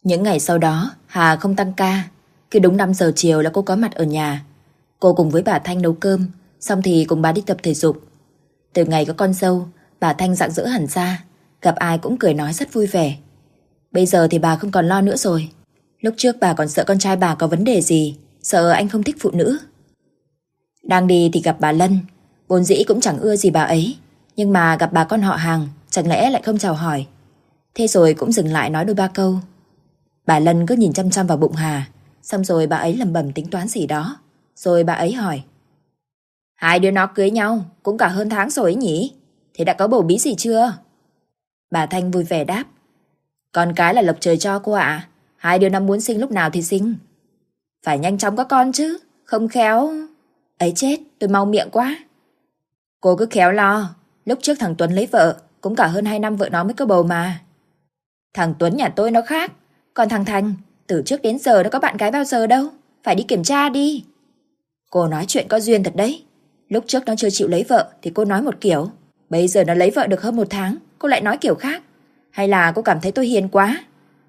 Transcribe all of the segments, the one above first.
Những ngày sau đó, Hà không tăng ca. Cứ đúng 5 giờ chiều là cô có mặt ở nhà. Cô cùng với bà Thanh nấu cơm, xong thì cùng bà đi tập thể dục. Từ ngày có con dâu, bà Thanh rạng rỡ hẳn ra, gặp ai cũng cười nói rất vui vẻ. Bây giờ thì bà không còn lo nữa rồi. Lúc trước bà còn sợ con trai bà có vấn đề gì, sợ anh không thích phụ nữ. Đang đi thì gặp bà Lân. Vốn dĩ cũng chẳng ưa gì bà ấy, nhưng mà gặp bà con họ hàng, chẳng lẽ lại không chào hỏi. Thế rồi cũng dừng lại nói đôi ba câu. Bà Lân cứ nhìn chăm chăm vào bụng Hà, xong rồi bà ấy lẩm bẩm tính toán gì đó. Rồi bà ấy hỏi: Hai đứa nó cưới nhau cũng cả hơn tháng rồi ấy nhỉ? Thế đã có bầu bí gì chưa? Bà Thanh vui vẻ đáp: Con cái là lộc trời cho cô ạ. Hai đứa nó muốn sinh lúc nào thì sinh. Phải nhanh chóng có con chứ, không khéo... Ấy chết, tôi mau miệng quá. Cô cứ khéo lo. Lúc trước thằng Tuấn lấy vợ, cũng cả hơn 2 năm vợ nó mới có bầu mà. Thằng Tuấn nhà tôi nó khác. Còn thằng Thành, từ trước đến giờ nó có bạn gái bao giờ đâu. Phải đi kiểm tra đi. Cô nói chuyện có duyên thật đấy. Lúc trước nó chưa chịu lấy vợ thì cô nói một kiểu. Bây giờ nó lấy vợ được hơn 1 tháng, cô lại nói kiểu khác. Hay là cô cảm thấy tôi hiền quá?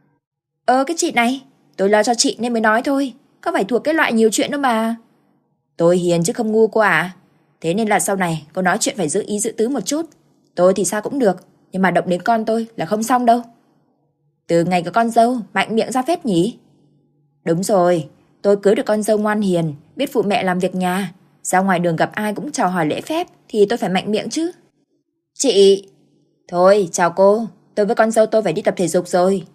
Cái chị này, tôi lo cho chị nên mới nói thôi. Có phải thuộc cái loại nhiều chuyện đâu mà. Tôi hiền chứ không ngu cô à. Thế nên là sau này cô nói chuyện phải giữ ý giữ tứ một chút. Tôi thì sao cũng được, nhưng mà động đến con tôi là không xong đâu. Từ ngày có con dâu, mạnh miệng ra phết nhỉ? Đúng rồi, tôi cưới được con dâu ngoan hiền, biết phụ mẹ làm việc nhà. Ra ngoài đường gặp ai cũng chào hỏi lễ phép thì tôi phải mạnh miệng chứ. Chị... Thôi, chào cô, tôi với con dâu tôi phải đi tập thể dục rồi.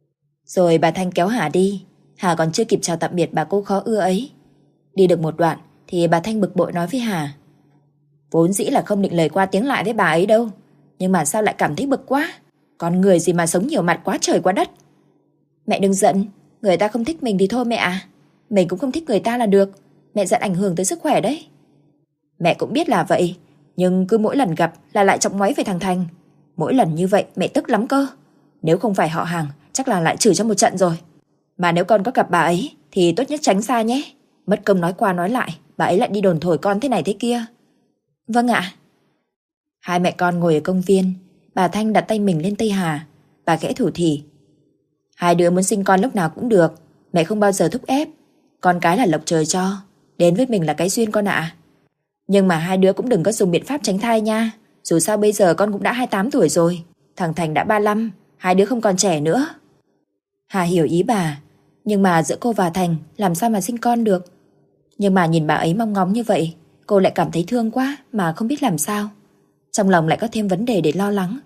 Rồi bà Thanh kéo Hà đi. Hà còn chưa kịp chào tạm biệt bà cô khó ưa ấy. Đi được một đoạn thì bà Thanh bực bội nói với Hà: Vốn dĩ là không định lời qua tiếng lại với bà ấy đâu, nhưng mà sao lại cảm thấy bực quá. Con người gì mà sống nhiều mặt quá trời quá đất. Mẹ đừng giận, người ta không thích mình thì thôi mẹ à. Mình cũng không thích người ta là được. Mẹ giận ảnh hưởng tới sức khỏe đấy. Mẹ cũng biết là vậy, nhưng cứ mỗi lần gặp là lại chọc ngoáy về thằng Thành. Mỗi lần như vậy mẹ tức lắm cơ. Nếu không phải họ hàng chắc là lại chửi cho một trận rồi. Mà nếu con có gặp bà ấy thì tốt nhất tránh xa nhé. Mất công nói qua nói lại, bà ấy lại đi đồn thổi con thế này thế kia. Vâng ạ. Hai mẹ con ngồi ở công viên. Bà Thanh đặt tay mình lên tay Hà. Bà khẽ thủ thỉ: Hai đứa muốn sinh con lúc nào cũng được. Mẹ không bao giờ thúc ép. Con cái là lộc trời cho. Đến với mình là cái duyên con ạ. Nhưng mà hai đứa cũng đừng có dùng biện pháp tránh thai nha. Dù sao bây giờ con cũng đã 28 tuổi rồi. Thằng Thành đã 35. Hai đứa không còn trẻ nữa. Hà hiểu ý bà. Nhưng mà giữa cô và Thành làm sao mà sinh con được. Nhưng mà nhìn bà ấy mong ngóng như vậy, cô lại cảm thấy thương quá mà không biết làm sao. Trong lòng lại có thêm vấn đề để lo lắng.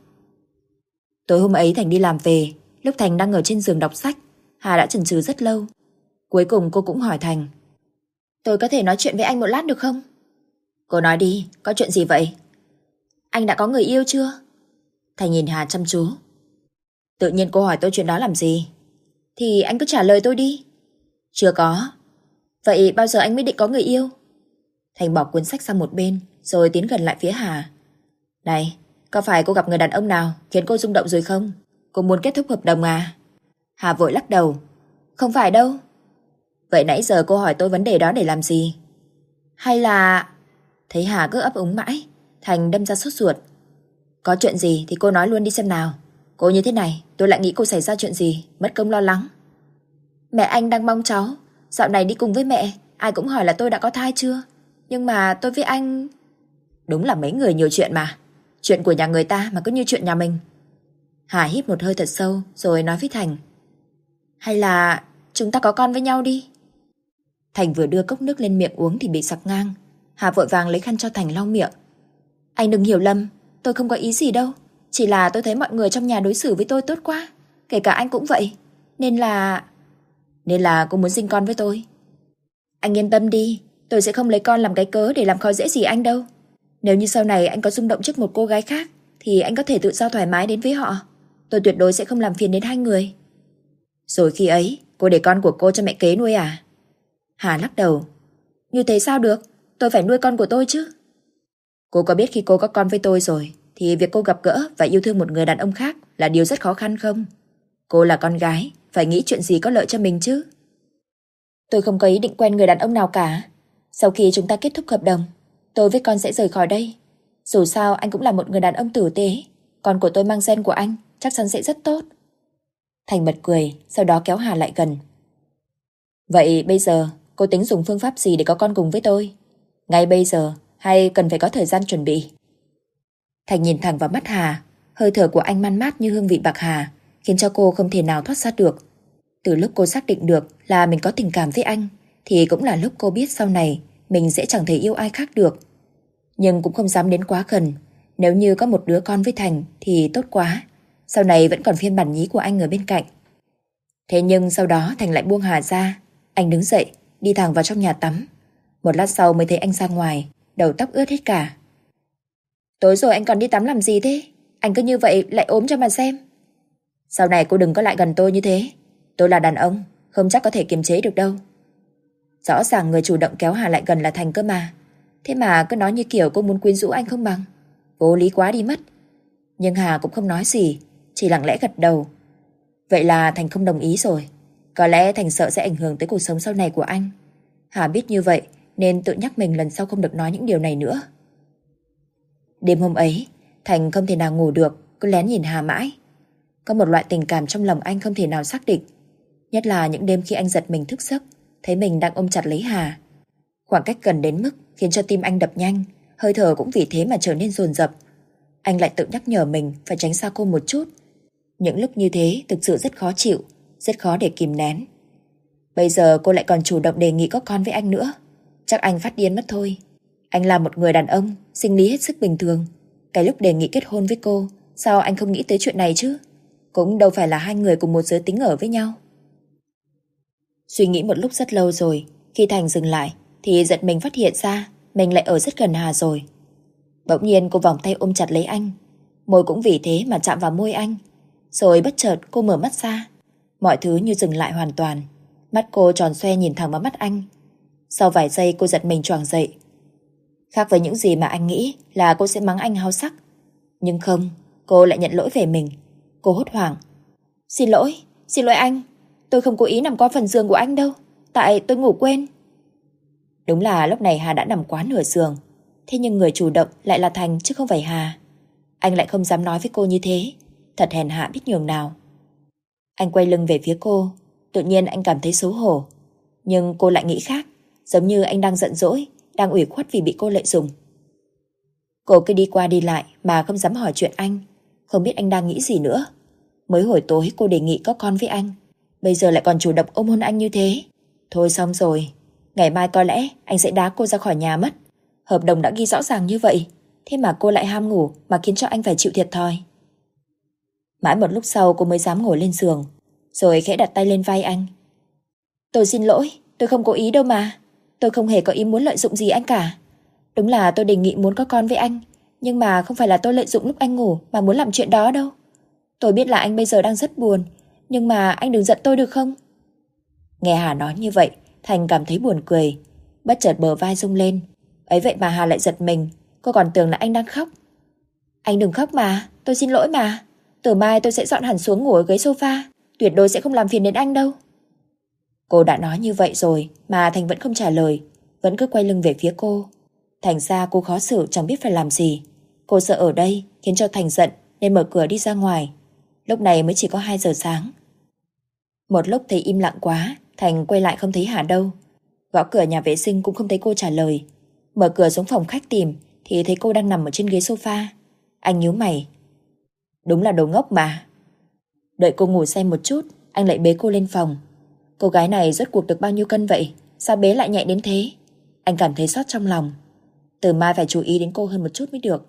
Tối hôm ấy Thành đi làm về. Lúc Thành đang ở trên giường đọc sách, Hà đã chần chừ rất lâu. Cuối cùng cô cũng hỏi Thành: Tôi có thể nói chuyện với anh một lát được không? Cô nói đi, có chuyện gì vậy? Anh đã có người yêu chưa? Thành nhìn Hà chăm chú. Tự nhiên cô hỏi tôi chuyện đó làm gì? Thì anh cứ trả lời tôi đi. Chưa có. Vậy bao giờ anh mới định có người yêu? Thành bỏ cuốn sách sang một bên rồi tiến gần lại phía Hà. Này, có phải cô gặp người đàn ông nào khiến cô rung động rồi không? Cô muốn kết thúc hợp đồng à? Hà vội lắc đầu. Không phải đâu. Vậy nãy giờ cô hỏi tôi vấn đề đó để làm gì? Hay là... Thấy Hà cứ ấp úng mãi, Thành đâm ra sốt ruột. Có chuyện gì thì cô nói luôn đi xem nào. Cô như thế này tôi lại nghĩ cô xảy ra chuyện gì, mất công lo lắng. Mẹ anh đang mong cháu. Dạo này đi cùng với mẹ, ai cũng hỏi là tôi đã có thai chưa. Nhưng mà tôi với anh... Đúng là mấy người nhiều chuyện mà. Chuyện của nhà người ta mà cứ như chuyện nhà mình. Hà hít một hơi thật sâu rồi nói với Thành: Hay là chúng ta có con với nhau đi. Thành vừa đưa cốc nước lên miệng uống thì bị sặc ngang. Hà vội vàng lấy khăn cho Thành lau miệng. Anh đừng hiểu lầm, tôi không có ý gì đâu. Chỉ là tôi thấy mọi người trong nhà đối xử với tôi tốt quá. Kể cả anh cũng vậy. Nên là cô muốn sinh con với tôi. Anh yên tâm đi, tôi sẽ không lấy con làm cái cớ để làm khó dễ gì anh đâu. Nếu như sau này anh có rung động trước một cô gái khác thì anh có thể tự do thoải mái đến với họ. Tôi tuyệt đối sẽ không làm phiền đến hai người. Rồi khi ấy cô để con của cô cho mẹ kế nuôi à? Hà lắc đầu. Như thế sao được, tôi phải nuôi con của tôi chứ. Cô có biết khi cô có con với tôi rồi thì việc cô gặp gỡ và yêu thương một người đàn ông khác là điều rất khó khăn không? Cô là con gái, phải nghĩ chuyện gì có lợi cho mình chứ. Tôi không có ý định quen người đàn ông nào cả. Sau khi chúng ta kết thúc hợp đồng, tôi với con sẽ rời khỏi đây. Dù sao anh cũng là một người đàn ông tử tế. Con của tôi mang gen của anh chắc chắn sẽ rất tốt. Thành bật cười, sau đó kéo Hà lại gần. Vậy bây giờ cô tính dùng phương pháp gì để có con cùng với tôi? Ngay bây giờ hay cần phải có thời gian chuẩn bị? Thành nhìn thẳng vào mắt Hà, hơi thở của anh man mát như hương vị bạc hà, khiến cho cô không thể nào thoát ra được. Từ lúc cô xác định được là mình có tình cảm với anh, thì cũng là lúc cô biết sau này mình sẽ chẳng thể yêu ai khác được. Nhưng cũng không dám đến quá gần. Nếu như có một đứa con với Thành thì tốt quá. Sau này vẫn còn phiên bản nhí của anh ở bên cạnh. Thế nhưng sau đó Thành lại buông Hà ra. Anh đứng dậy, đi thẳng vào trong nhà tắm. Một lát sau mới thấy anh ra ngoài, đầu tóc ướt hết cả. Tối rồi anh còn đi tắm làm gì thế? Anh cứ như vậy lại ốm cho mà xem. Sau này cô đừng có lại gần tôi như thế. Tôi là đàn ông, không chắc có thể kiềm chế được đâu. Rõ ràng người chủ động kéo Hà lại gần là Thành cơ mà. Thế mà cứ nói như kiểu cô muốn quyến rũ anh không bằng. Vô lý quá đi mất. Nhưng Hà cũng không nói gì, chỉ lặng lẽ gật đầu. Vậy là Thành không đồng ý rồi. Có lẽ Thành sợ sẽ ảnh hưởng tới cuộc sống sau này của anh. Hà biết như vậy nên tự nhắc mình lần sau không được nói những điều này nữa. Đêm hôm ấy, Thành không thể nào ngủ được, cứ lén nhìn Hà mãi. Có một loại tình cảm trong lòng anh không thể nào xác định. Nhất là những đêm khi anh giật mình thức giấc, thấy mình đang ôm chặt lấy Hà. Khoảng cách gần đến mức khiến cho tim anh đập nhanh, hơi thở cũng vì thế mà trở nên dồn dập. Anh lại tự nhắc nhở mình phải tránh xa cô một chút. Những lúc như thế thực sự rất khó chịu, rất khó để kìm nén. Bây giờ cô lại còn chủ động đề nghị có con với anh nữa. Chắc anh phát điên mất thôi. Anh là một người đàn ông, sinh lý hết sức bình thường. Cái lúc đề nghị kết hôn với cô, sao anh không nghĩ tới chuyện này chứ? Cũng đâu phải là hai người cùng một giới tính ở với nhau. Suy nghĩ một lúc rất lâu rồi, khi Thành dừng lại thì giật mình phát hiện ra mình lại ở rất gần Hà rồi. Bỗng nhiên cô vòng tay ôm chặt lấy anh, môi cũng vì thế mà chạm vào môi anh. Rồi bất chợt cô mở mắt ra, mọi thứ như dừng lại hoàn toàn. Mắt cô tròn xoe nhìn thẳng vào mắt anh. Sau vài giây cô giật mình choàng dậy. Khác với những gì mà anh nghĩ là cô sẽ mắng anh háo sắc, nhưng không, cô lại nhận lỗi về mình. Cô hốt hoảng. Xin lỗi anh. Tôi không cố ý nằm qua phần giường của anh đâu. Tại tôi ngủ quên. Đúng là lúc này Hà đã nằm quá nửa giường. Thế nhưng người chủ động lại là Thành chứ không phải Hà. Anh lại không dám nói với cô như thế. Thật hèn hạ biết nhường nào. Anh quay lưng về phía cô. Tự nhiên anh cảm thấy xấu hổ. Nhưng cô lại nghĩ khác. Giống như anh đang giận dỗi, đang ủy khuất vì bị cô lợi dụng. Cô cứ đi qua đi lại mà không dám hỏi chuyện anh. Không biết anh đang nghĩ gì nữa. Mới hồi tối cô đề nghị có con với anh, bây giờ lại còn chủ động ôm hôn anh như thế. Thôi xong rồi. Ngày mai có lẽ anh sẽ đá cô ra khỏi nhà mất. Hợp đồng đã ghi rõ ràng như vậy, thế mà cô lại ham ngủ mà khiến cho anh phải chịu thiệt thòi. Mãi một lúc sau cô mới dám ngồi lên giường, rồi khẽ đặt tay lên vai anh. Tôi xin lỗi, tôi không cố ý đâu mà. Tôi không hề có ý muốn lợi dụng gì anh cả. Đúng là tôi đề nghị muốn có con với anh, nhưng mà không phải là tôi lợi dụng lúc anh ngủ mà muốn làm chuyện đó đâu. Tôi biết là anh bây giờ đang rất buồn, nhưng mà anh đừng giận tôi được không? Nghe Hà nói như vậy, Thành cảm thấy buồn cười. Bất chợt bờ vai rung lên. Ấy vậy mà Hà lại giật mình. Cô còn tưởng là anh đang khóc. Anh đừng khóc mà, tôi xin lỗi mà. Từ mai tôi sẽ dọn hẳn xuống ngủ ở ghế sofa. Tuyệt đối sẽ không làm phiền đến anh đâu. Cô đã nói như vậy rồi mà Thành vẫn không trả lời, vẫn cứ quay lưng về phía cô. Thành ra cô khó xử chẳng biết phải làm gì. Cô sợ ở đây khiến cho Thành giận nên mở cửa đi ra ngoài. Lúc này mới chỉ có 2 giờ sáng. Một lúc thấy im lặng quá, Thành quay lại không thấy Hà đâu. Gõ cửa nhà vệ sinh cũng không thấy cô trả lời. Mở cửa xuống phòng khách tìm thì thấy cô đang nằm ở trên ghế sofa. Anh nhíu mày. Đúng là đồ ngốc mà. Đợi cô ngủ say một chút, anh lại bế cô lên phòng. Cô gái này rốt cuộc được bao nhiêu cân vậy? Sao bế lại nhẹ đến thế? Anh cảm thấy xót trong lòng. Từ mai phải chú ý đến cô hơn một chút mới được.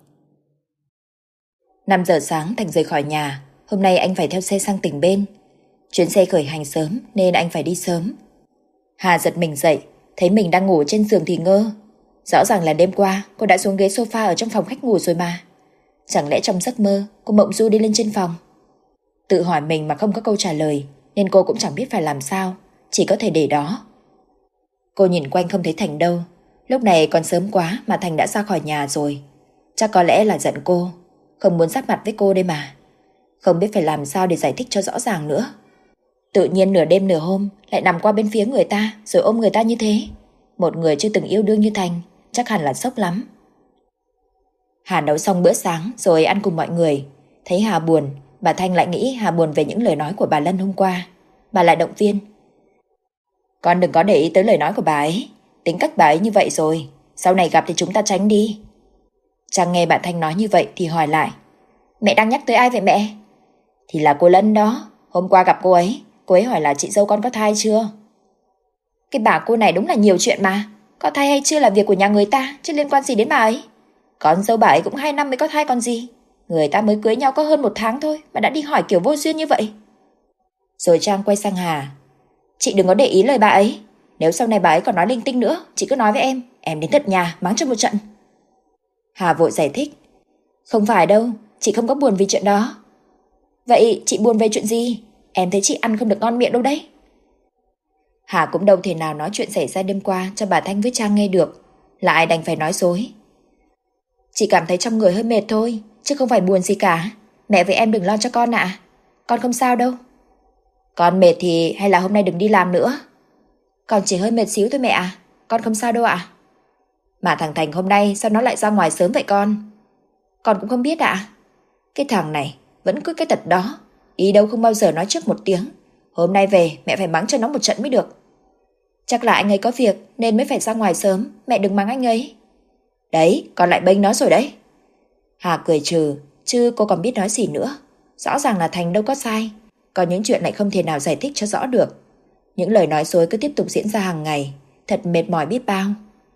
5 giờ sáng Thành rời khỏi nhà. Hôm nay anh phải theo xe sang tỉnh bên. Chuyến xe khởi hành sớm nên anh phải đi sớm. Hà giật mình dậy, thấy mình đang ngủ trên giường thì ngơ. Rõ ràng là đêm qua cô đã xuống ghế sofa ở trong phòng khách ngủ rồi mà. Chẳng lẽ trong giấc mơ cô mộng du đi lên trên phòng? Tự hỏi mình mà không có câu trả lời, nên cô cũng chẳng biết phải làm sao, chỉ có thể để đó. Cô nhìn quanh không thấy Thành đâu. Lúc này còn sớm quá mà Thành đã ra khỏi nhà rồi. Chắc có lẽ là giận cô, không muốn giáp mặt với cô đây mà. Không biết phải làm sao để giải thích cho rõ ràng nữa. Tự nhiên nửa đêm nửa hôm lại nằm qua bên phía người ta rồi ôm người ta như thế. Một người chưa từng yêu đương như Thành chắc hẳn là sốc lắm. Hà nấu xong bữa sáng rồi ăn cùng mọi người. Thấy Hà buồn, Bà Thanh lại nghĩ Hà buồn về những lời nói của bà Lân hôm qua. Bà lại động viên. Con đừng có để ý tới lời nói của bà ấy. Tính cách bà ấy như vậy rồi. Sau này gặp thì chúng ta tránh đi. Trang nghe bà Thanh nói như vậy thì hỏi lại. Mẹ đang nhắc tới ai vậy mẹ? Thì là cô Lân đó. Hôm qua gặp cô ấy hỏi là chị dâu con có thai chưa. Cái bà cô này đúng là nhiều chuyện mà. Có thai hay chưa là việc của nhà người ta, chứ liên quan gì đến bà ấy. Con dâu bà ấy cũng 2 năm mới có thai còn gì. Người ta mới cưới nhau có hơn 1 tháng thôi mà đã đi hỏi kiểu vô duyên như vậy. Rồi Trang quay sang Hà. Chị đừng có để ý lời bà ấy. Nếu sau này bà ấy còn nói linh tinh nữa, chị cứ nói với em đến tận nhà mắng cho một trận. Hà vội giải thích. Không phải đâu, chị không có buồn vì chuyện đó. Vậy chị buồn về chuyện gì? Em thấy chị ăn không được ngon miệng đâu đấy. Hà cũng đâu thể nào nói chuyện xảy ra đêm qua cho bà Thanh với Trang nghe được, lại đành phải nói dối. Chị cảm thấy trong người hơi mệt thôi, chứ không phải buồn gì cả. Mẹ với em đừng lo cho con ạ. Con không sao đâu. Con mệt thì hay là hôm nay đừng đi làm nữa. Con chỉ hơi mệt xíu thôi mẹ à. Con không sao đâu ạ. Mà thằng Thành hôm nay sao nó lại ra ngoài sớm vậy con? Con cũng không biết ạ. Cái thằng này vẫn cứ cái tật đó. Ý đâu không bao giờ nói trước một tiếng. Hôm nay về mẹ phải mắng cho nó một trận mới được. Chắc là anh ấy có việc nên mới phải ra ngoài sớm. Mẹ đừng mắng anh ấy. Đấy, con lại bênh nó rồi đấy. Hà cười trừ, chứ cô còn biết nói gì nữa. Rõ ràng là Thành đâu có sai. Có những chuyện lại không thể nào giải thích cho rõ được. Những lời nói dối cứ tiếp tục diễn ra hàng ngày. Thật mệt mỏi biết bao.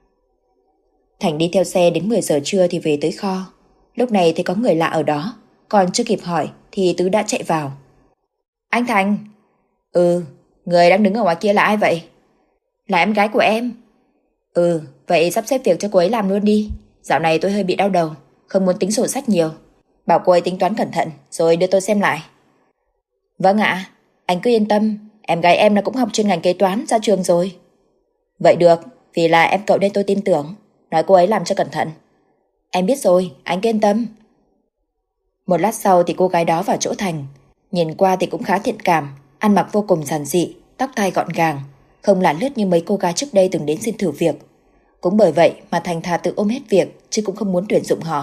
Thành đi theo xe đến 10 giờ trưa thì về tới kho. Lúc này thấy có người lạ ở đó. Còn chưa kịp hỏi thì Tứ đã chạy vào. Anh Thành. Ừ, người đang đứng ở ngoài kia là ai vậy? Là em gái của em. Ừ, vậy sắp xếp việc cho cô ấy làm luôn đi. Dạo này tôi hơi bị đau đầu, không muốn tính sổ sách nhiều. Bảo cô ấy tính toán cẩn thận rồi đưa tôi xem lại. Vâng ạ, anh cứ yên tâm. Em gái em nó cũng học chuyên ngành kế toán ra trường rồi. Vậy được, vì là em cậu nên tôi tin tưởng. Nói cô ấy làm cho cẩn thận. Em biết rồi, anh cứ yên tâm. Một lát sau thì cô gái đó vào chỗ Thành. Nhìn qua thì cũng khá thiện cảm, ăn mặc vô cùng giản dị, tóc tai gọn gàng, không lả lướt như mấy cô gái trước đây từng đến xin thử việc. Cũng bởi vậy mà Thành thà tự ôm hết việc, chứ cũng không muốn tuyển dụng họ.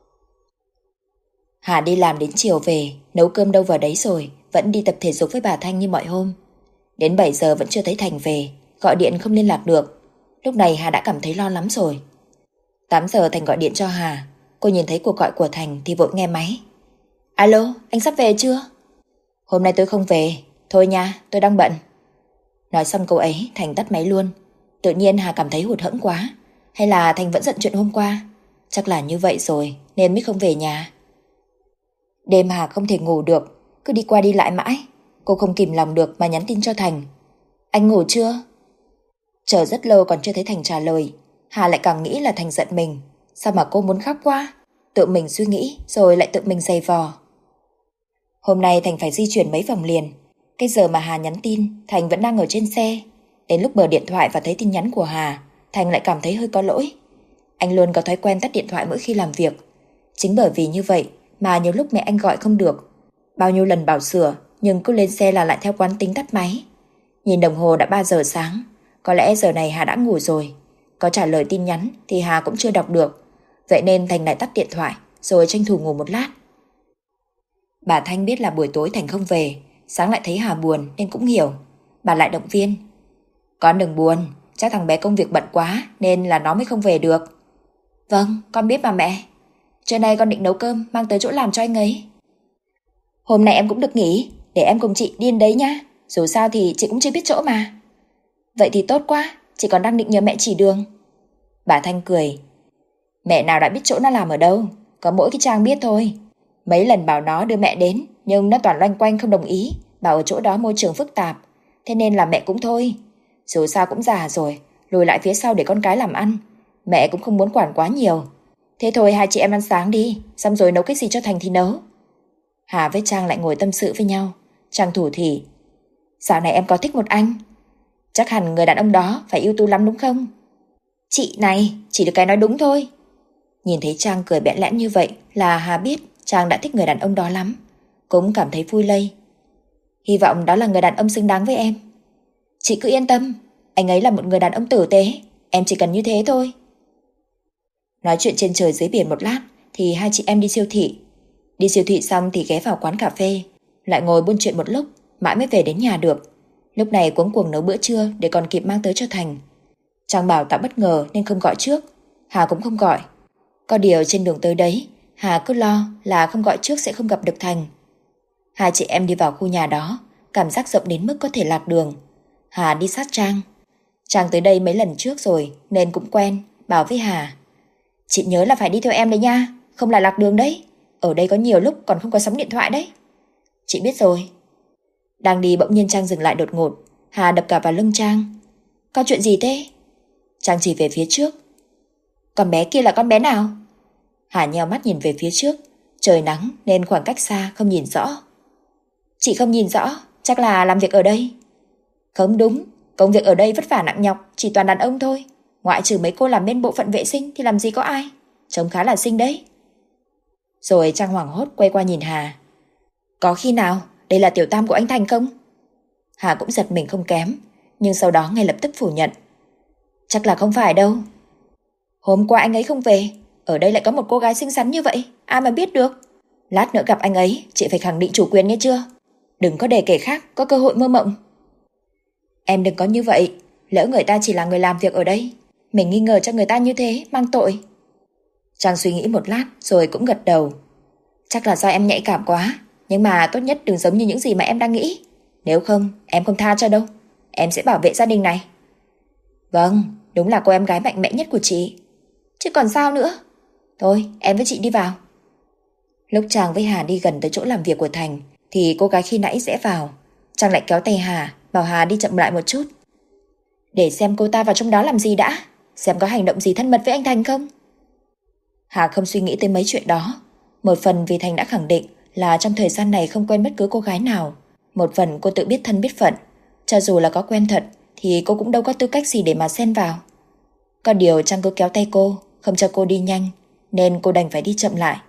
Hà đi làm đến chiều về, nấu cơm đâu vào đấy rồi, vẫn đi tập thể dục với bà Thanh như mọi hôm. Đến 7 giờ vẫn chưa thấy Thành về, gọi điện không liên lạc được. Lúc này Hà đã cảm thấy lo lắm rồi. 8 giờ Thành gọi điện cho Hà. Cô nhìn thấy cuộc gọi của Thành thì vội nghe máy. Alo, anh sắp về chưa? Hôm nay tôi không về. Thôi nha, tôi đang bận. Nói xong câu ấy, Thành tắt máy luôn. Tự nhiên Hà cảm thấy hụt hẫng quá. Hay là Thành vẫn giận chuyện hôm qua? Chắc là như vậy rồi, nên mới không về nhà. Đêm Hà không thể ngủ được, cứ đi qua đi lại mãi. Cô không kìm lòng được mà nhắn tin cho Thành. Anh ngủ chưa? Chờ rất lâu còn chưa thấy Thành trả lời. Hà lại càng nghĩ là Thành giận mình. Sao mà cô muốn khóc quá? Tự mình suy nghĩ rồi lại tự mình giày vò. Hôm nay Thành phải di chuyển mấy vòng liền. Cái giờ mà Hà nhắn tin, Thành vẫn đang ở trên xe. Đến lúc bờ điện thoại và thấy tin nhắn của Hà, Thành lại cảm thấy hơi có lỗi. Anh luôn có thói quen tắt điện thoại mỗi khi làm việc. Chính bởi vì như vậy mà nhiều lúc mẹ anh gọi không được. Bao nhiêu lần bảo sửa, nhưng cứ lên xe là lại theo quán tính tắt máy. Nhìn đồng hồ đã 3 giờ sáng. Có lẽ giờ này Hà đã ngủ rồi. Có trả lời tin nhắn thì Hà cũng chưa đọc được. Vậy nên Thành lại tắt điện thoại rồi tranh thủ ngủ một lát. Bà Thanh biết là buổi tối Thành không về, sáng lại thấy Hà buồn nên cũng hiểu. Bà lại động viên. Con đừng buồn, chắc thằng bé công việc bận quá nên là nó mới không về được. Vâng, con biết mà mẹ. Trưa nay con định nấu cơm mang tới chỗ làm cho anh ấy. Hôm nay em cũng được nghỉ, để em cùng chị đi đến đấy nhá. Dù sao thì chị cũng chưa biết chỗ mà. Vậy thì tốt quá, chị còn đang định nhờ mẹ chỉ đường. Bà Thanh cười. Mẹ nào đã biết chỗ nó làm ở đâu, có mỗi cái Trang biết thôi. Mấy lần bảo nó đưa mẹ đến, nhưng nó toàn loanh quanh không đồng ý, bảo ở chỗ đó môi trường phức tạp. Thế nên là mẹ cũng thôi. Dù sao cũng già rồi, lùi lại phía sau để con cái làm ăn. Mẹ cũng không muốn quản quá nhiều. Thế thôi hai chị em ăn sáng đi, xong rồi nấu cái gì cho Thành thì nấu. Hà với Trang lại ngồi tâm sự với nhau. Trang thủ thỉ. Dạo này em có thích một anh. Chắc hẳn người đàn ông đó phải ưu tú lắm đúng không? Chị này, chỉ được cái nói đúng thôi. Nhìn thấy Trang cười bẽn lẽn như vậy là Hà biết Trang đã thích người đàn ông đó lắm. Cũng cảm thấy vui lây. Hy vọng đó là người đàn ông xứng đáng với em. Chị cứ yên tâm, anh ấy là một người đàn ông tử tế. Em chỉ cần như thế thôi. Nói chuyện trên trời dưới biển một lát thì hai chị em đi siêu thị. Đi siêu thị xong thì ghé vào quán cà phê, lại ngồi buôn chuyện một lúc, mãi mới về đến nhà được. Lúc này cuống cuồng nấu bữa trưa để còn kịp mang tới cho Thành. Trang bảo tạo bất ngờ nên không gọi trước, Hà cũng không gọi. Có điều trên đường tới đấy, Hà cứ lo là không gọi trước sẽ không gặp được Thành. Hai chị em đi vào khu nhà đó, cảm giác rộng đến mức có thể lạc đường. Hà đi sát Trang. Trang tới đây mấy lần trước rồi nên cũng quen, bảo với Hà: chị nhớ là phải đi theo em đấy nha, không là lạc đường đấy. Ở đây có nhiều lúc còn không có sóng điện thoại đấy. Chị biết rồi. Đang đi bỗng nhiên Trang dừng lại đột ngột. Hà đập cả vào lưng Trang. Có chuyện gì thế? Trang chỉ về phía trước. Con bé kia là con bé nào? Hà nheo mắt nhìn về phía trước. Trời nắng nên khoảng cách xa không nhìn rõ. Chị không nhìn rõ, chắc là làm việc ở đây. Không đúng, công việc ở đây vất vả nặng nhọc, chỉ toàn đàn ông thôi. Ngoại trừ mấy cô làm bên bộ phận vệ sinh thì làm gì có ai. Trông khá là xinh đấy. Rồi Trang hoảng hốt quay qua nhìn Hà. Có khi nào đây là tiểu tam của anh Thành không? Hà cũng giật mình không kém, nhưng sau đó ngay lập tức phủ nhận. Chắc là không phải đâu. Hôm qua anh ấy không về, ở đây lại có một cô gái xinh xắn như vậy, ai mà biết được. Lát nữa gặp anh ấy, chị phải khẳng định chủ quyền nghe chưa? Đừng có để kẻ khác có cơ hội mơ mộng. Em đừng có như vậy, lỡ người ta chỉ là người làm việc ở đây, mình nghi ngờ cho người ta như thế, mang tội. Trang suy nghĩ một lát rồi cũng gật đầu. Chắc là do em nhạy cảm quá, nhưng mà tốt nhất đừng giống như những gì mà em đang nghĩ. Nếu không, em không tha cho đâu. Em sẽ bảo vệ gia đình này. Vâng, đúng là cô em gái mạnh mẽ nhất của chị. Chứ còn sao nữa. Thôi, em với chị đi vào. Lúc Trang với Hà đi gần tới chỗ làm việc của Thành thì cô gái khi nãy sẽ vào. Trang lại kéo tay Hà, bảo Hà đi chậm lại một chút. Để xem cô ta vào trong đó làm gì đã, xem có hành động gì thân mật với anh Thành không. Hà không suy nghĩ tới mấy chuyện đó. Một phần vì Thành đã khẳng định là trong thời gian này không quen bất cứ cô gái nào. Một phần cô tự biết thân biết phận. Cho dù là có quen thật thì cô cũng đâu có tư cách gì để mà xen vào. Có điều Trang cứ kéo tay cô, không cho cô đi nhanh, nên cô đành phải đi chậm lại.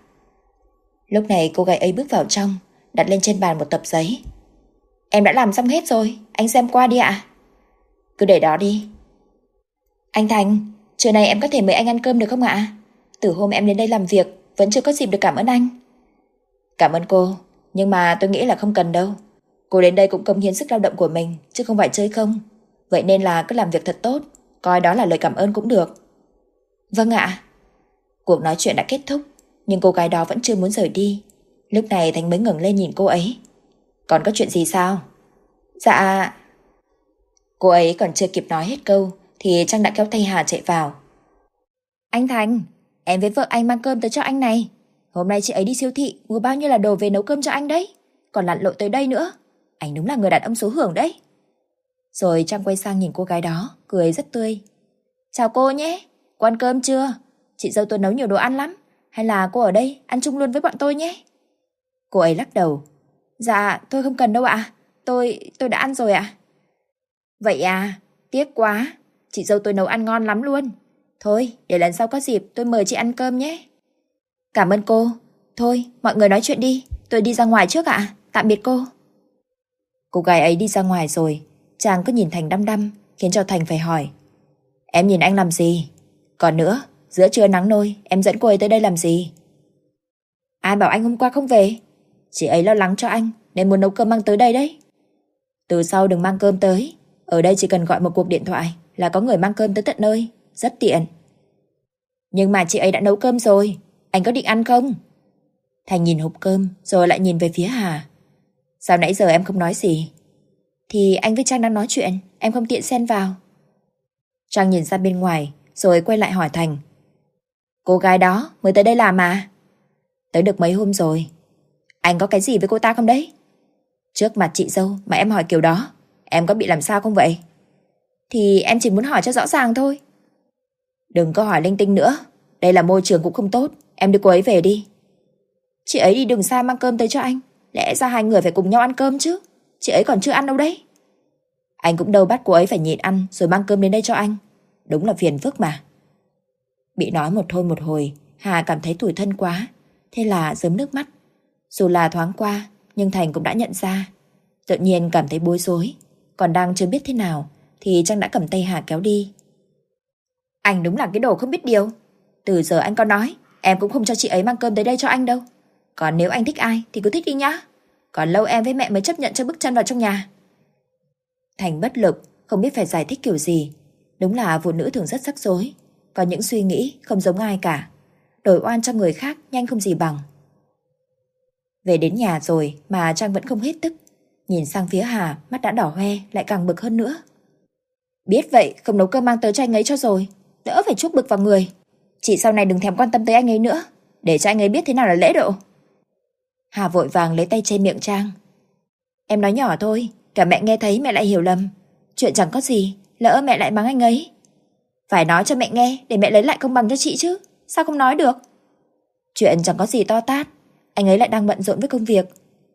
Lúc này cô gái ấy bước vào trong, đặt lên trên bàn một tập giấy. Em đã làm xong hết rồi, anh xem qua đi ạ. Cứ để đó đi. Anh Thành, trưa nay em có thể mời anh ăn cơm được không ạ? Từ hôm em đến đây làm việc vẫn chưa có dịp được cảm ơn anh. Cảm ơn cô, nhưng mà tôi nghĩ là không cần đâu. Cô đến đây cũng cống hiến sức lao động của mình, chứ không phải chơi không. Vậy nên là cứ làm việc thật tốt, coi đó là lời cảm ơn cũng được. Vâng ạ. Cuộc nói chuyện đã kết thúc, nhưng cô gái đó vẫn chưa muốn rời đi. Lúc này Thành mới ngẩng lên nhìn cô ấy. Còn có chuyện gì sao? Dạ. Cô ấy còn chưa kịp nói hết câu thì Trang đã kéo tay Hà chạy vào. Anh Thành, em với vợ anh mang cơm tới cho anh này. Hôm nay chị ấy đi siêu thị mua bao nhiêu là đồ về nấu cơm cho anh đấy. Còn lặn lội tới đây nữa. Anh đúng là người đàn ông số hưởng đấy. Rồi Trang quay sang nhìn cô gái đó, cười rất tươi. Chào cô nhé, cô ăn cơm chưa? Chị dâu tôi nấu nhiều đồ ăn lắm. Hay là cô ở đây ăn chung luôn với bọn tôi nhé? Cô ấy lắc đầu. Dạ, tôi không cần đâu ạ. Tôi đã ăn rồi ạ. Vậy à, tiếc quá. Chị dâu tôi nấu ăn ngon lắm luôn. Thôi, để lần sau có dịp tôi mời chị ăn cơm nhé. Cảm ơn cô. Thôi, mọi người nói chuyện đi. Tôi đi ra ngoài trước ạ. Tạm biệt cô. Cô gái ấy đi ra ngoài rồi. Chàng cứ nhìn Thành đăm đăm, khiến cho Thành phải hỏi. Em nhìn anh làm gì? Còn nữa, giữa trưa nắng nôi, em dẫn cô ấy tới đây làm gì? Ai bảo anh hôm qua không về? Chị ấy lo lắng cho anh, nên muốn nấu cơm mang tới đây đấy. Từ sau đừng mang cơm tới. Ở đây chỉ cần gọi một cuộc điện thoại là có người mang cơm tới tận nơi. Rất tiện. Nhưng mà chị ấy đã nấu cơm rồi. Anh có định ăn không? Thành nhìn hộp cơm rồi lại nhìn về phía Hà. Sao nãy giờ em không nói gì? Thì anh với Trang đang nói chuyện, em không tiện xen vào. Trang nhìn ra bên ngoài rồi quay lại hỏi Thành. Cô gái đó mới tới đây làm à? Tới được mấy hôm rồi. Anh có cái gì với cô ta không đấy? Trước mặt chị dâu mà em hỏi kiểu đó, em có bị làm sao không vậy? Thì em chỉ muốn hỏi cho rõ ràng thôi. Đừng có hỏi linh tinh nữa. Đây là môi trường cũng không tốt. Em đưa cô ấy về đi. Chị ấy đi đường xa mang cơm tới cho anh. Lẽ ra hai người phải cùng nhau ăn cơm chứ. Chị ấy còn chưa ăn đâu đấy. Anh cũng đâu bắt cô ấy phải nhịn ăn rồi mang cơm đến đây cho anh. Đúng là phiền phức mà. Bị nói một thôi một hồi, Hà cảm thấy tủi thân quá. Thế là rớm nước mắt. Dù là thoáng qua, nhưng Thành cũng đã nhận ra. Tự nhiên cảm thấy bối rối. Còn đang chưa biết thế nào thì Trang đã cầm tay Hà kéo đi. Anh đúng là cái đồ không biết điều. Từ giờ anh có nói, em cũng không cho chị ấy mang cơm tới đây cho anh đâu. Còn nếu anh thích ai thì cứ thích đi nhá. Còn lâu em với mẹ mới chấp nhận cho bước chân vào trong nhà. Thành bất lực, không biết phải giải thích kiểu gì. Đúng là phụ nữ thường rất rắc rối, có những suy nghĩ không giống ai cả. Đổi oan cho người khác nhanh không gì bằng. Về đến nhà rồi mà Trang vẫn không hết tức. Nhìn sang phía Hà, mắt đã đỏ hoe, lại càng bực hơn nữa. Biết vậy không nấu cơm mang tới cho anh ấy cho rồi, đỡ phải chuốc bực vào người. Chị sau này đừng thèm quan tâm tới anh ấy nữa, để cho anh ấy biết thế nào là lễ độ. Hà vội vàng lấy tay che miệng Trang. Em nói nhỏ thôi, cả mẹ nghe thấy mẹ lại hiểu lầm. Chuyện chẳng có gì, lỡ mẹ lại mắng anh ấy. Phải nói cho mẹ nghe để mẹ lấy lại công bằng cho chị chứ, sao không nói được? Chuyện chẳng có gì to tát, anh ấy lại đang bận rộn với công việc.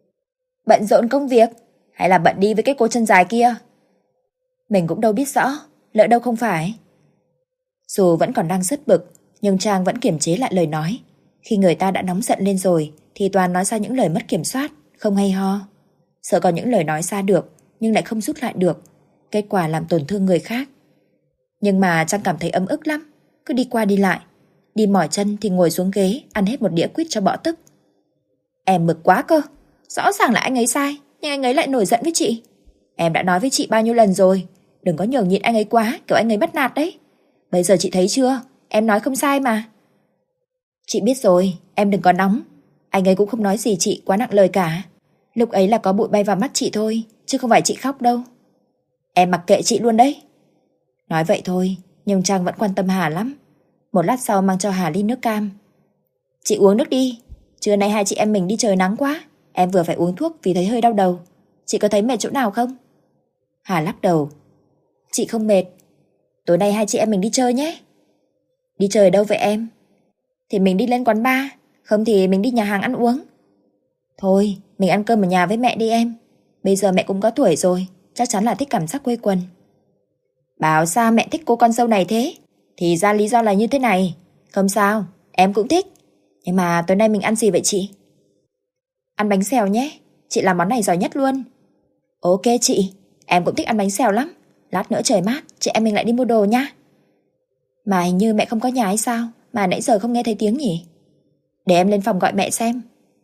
Bận rộn công việc? Hay là bận đi với cái cô chân dài kia? Mình cũng đâu biết rõ, lỡ đâu không phải. Dù vẫn còn đang rất bực, nhưng Trang vẫn kiềm chế lại lời nói. Khi người ta đã nóng giận lên rồi thì toàn nói ra những lời mất kiểm soát, không hay ho. Sợ có những lời nói ra được nhưng lại không rút lại được, kết quả làm tổn thương người khác. Nhưng mà Trang cảm thấy ấm ức lắm, cứ đi qua đi lại. Đi mỏi chân thì ngồi xuống ghế ăn hết một đĩa quýt cho bỏ tức. Em bực quá cơ, rõ ràng là anh ấy sai, nhưng anh ấy lại nổi giận với chị. Em đã nói với chị bao nhiêu lần rồi, đừng có nhường nhịn anh ấy quá, kiểu anh ấy bắt nạt đấy. Bây giờ chị thấy chưa, em nói không sai mà. Chị biết rồi, em đừng có nóng. Anh ấy cũng không nói gì chị quá nặng lời cả. Lúc ấy là có bụi bay vào mắt chị thôi, chứ không phải chị khóc đâu. Em mặc kệ chị luôn đấy. Nói vậy thôi, nhưng Trang vẫn quan tâm Hà lắm. Một lát sau mang cho Hà ly nước cam. Chị uống nước đi, trưa nay hai chị em mình đi trời nắng quá. Em vừa phải uống thuốc vì thấy hơi đau đầu. Chị có thấy mệt chỗ nào không? Hà lắc đầu. Chị không mệt. Tối nay hai chị em mình đi chơi nhé. Đi chơi ở đâu vậy em? Thì mình đi lên quán bar, không thì mình đi nhà hàng ăn uống. Thôi, mình ăn cơm ở nhà với mẹ đi em. Bây giờ mẹ cũng có tuổi rồi, chắc chắn là thích cảm giác quây quần. Bảo sao mẹ thích cô con dâu này thế? Thì ra lý do là như thế này. Không sao, em cũng thích. Nhưng mà tối nay mình ăn gì vậy chị? Ăn bánh xèo nhé, chị làm món này giỏi nhất luôn. Ok chị, em cũng thích ăn bánh xèo lắm. Lát nữa trời mát, chị em mình lại đi mua đồ nha. Mà hình như mẹ không có nhà hay sao mà nãy giờ không nghe thấy tiếng nhỉ? Để em lên phòng gọi mẹ xem.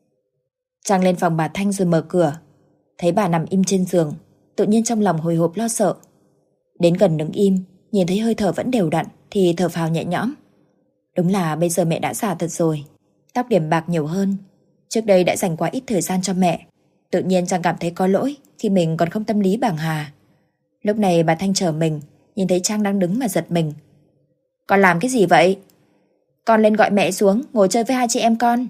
Trang lên phòng bà Thanh rồi mở cửa. Thấy bà nằm im trên giường, tự nhiên trong lòng hồi hộp lo sợ. Đến gần đứng im, nhìn thấy hơi thở vẫn đều đặn thì thở phào nhẹ nhõm. Đúng là bây giờ mẹ đã già thật rồi, tóc điểm bạc nhiều hơn. Trước đây đã dành quá ít thời gian cho mẹ. Tự nhiên Trang cảm thấy có lỗi khi mình còn không tâm lý bằng Hà. Lúc này bà Thanh chờ mình, nhìn thấy Trang đang đứng mà giật mình. Con làm cái gì vậy? Con lên gọi mẹ xuống ngồi chơi với hai chị em con.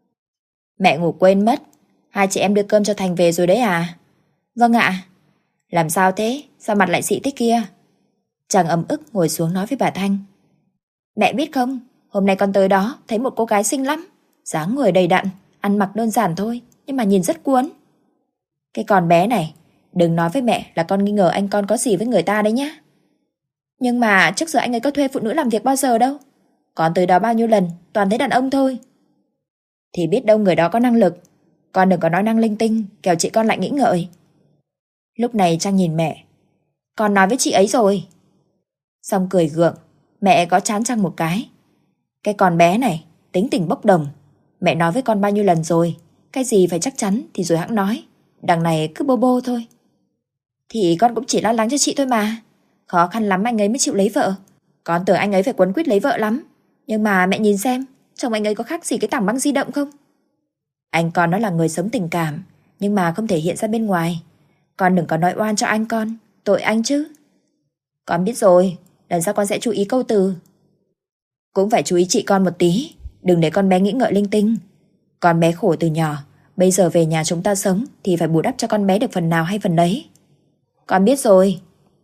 Mẹ ngủ quên mất. Hai chị em đưa cơm cho Thành về rồi đấy à? Vâng ạ. Làm sao thế? Sao mặt lại xị thế kia? Trang ấm ức ngồi xuống nói với bà Thanh. Mẹ biết không, hôm nay con tới đó thấy một cô gái xinh lắm, dáng người đầy đặn, ăn mặc đơn giản thôi nhưng mà nhìn rất cuốn. Cái con bé này, đừng nói với mẹ là con nghi ngờ anh con có gì với người ta đấy nhá. Nhưng mà trước giờ anh ấy có thuê phụ nữ làm việc bao giờ đâu. Con tới đó bao nhiêu lần toàn thấy đàn ông thôi. Thì biết đâu người đó có năng lực. Con đừng có nói năng linh tinh, kẻo chị con lại nghĩ ngợi. Lúc này Trang nhìn mẹ. Con nói với chị ấy rồi. Xong cười gượng, mẹ có chán Trang một cái. Cái con bé này tính tình bốc đồng. Mẹ nói với con bao nhiêu lần rồi, cái gì phải chắc chắn thì rồi hẵng nói. Đằng này cứ bô bô thôi. Thì con cũng chỉ lo lắng cho chị thôi mà. Khó khăn lắm anh ấy mới chịu lấy vợ. Con tưởng anh ấy phải quấn quýt lấy vợ lắm. Nhưng mà mẹ nhìn xem, chồng anh ấy có khác gì cái tảng băng di động không? Anh con nó là người sống tình cảm, nhưng mà không thể hiện ra bên ngoài. Con đừng có nói oan cho anh con, tội anh chứ. Con biết rồi, lần sau con sẽ chú ý câu từ. Cũng phải chú ý chị con một tí, đừng để con bé nghĩ ngợi linh tinh. Con bé khổ từ nhỏ, bây giờ về nhà chúng ta sống thì phải bù đắp cho con bé được phần nào hay phần đấy. Con biết rồi.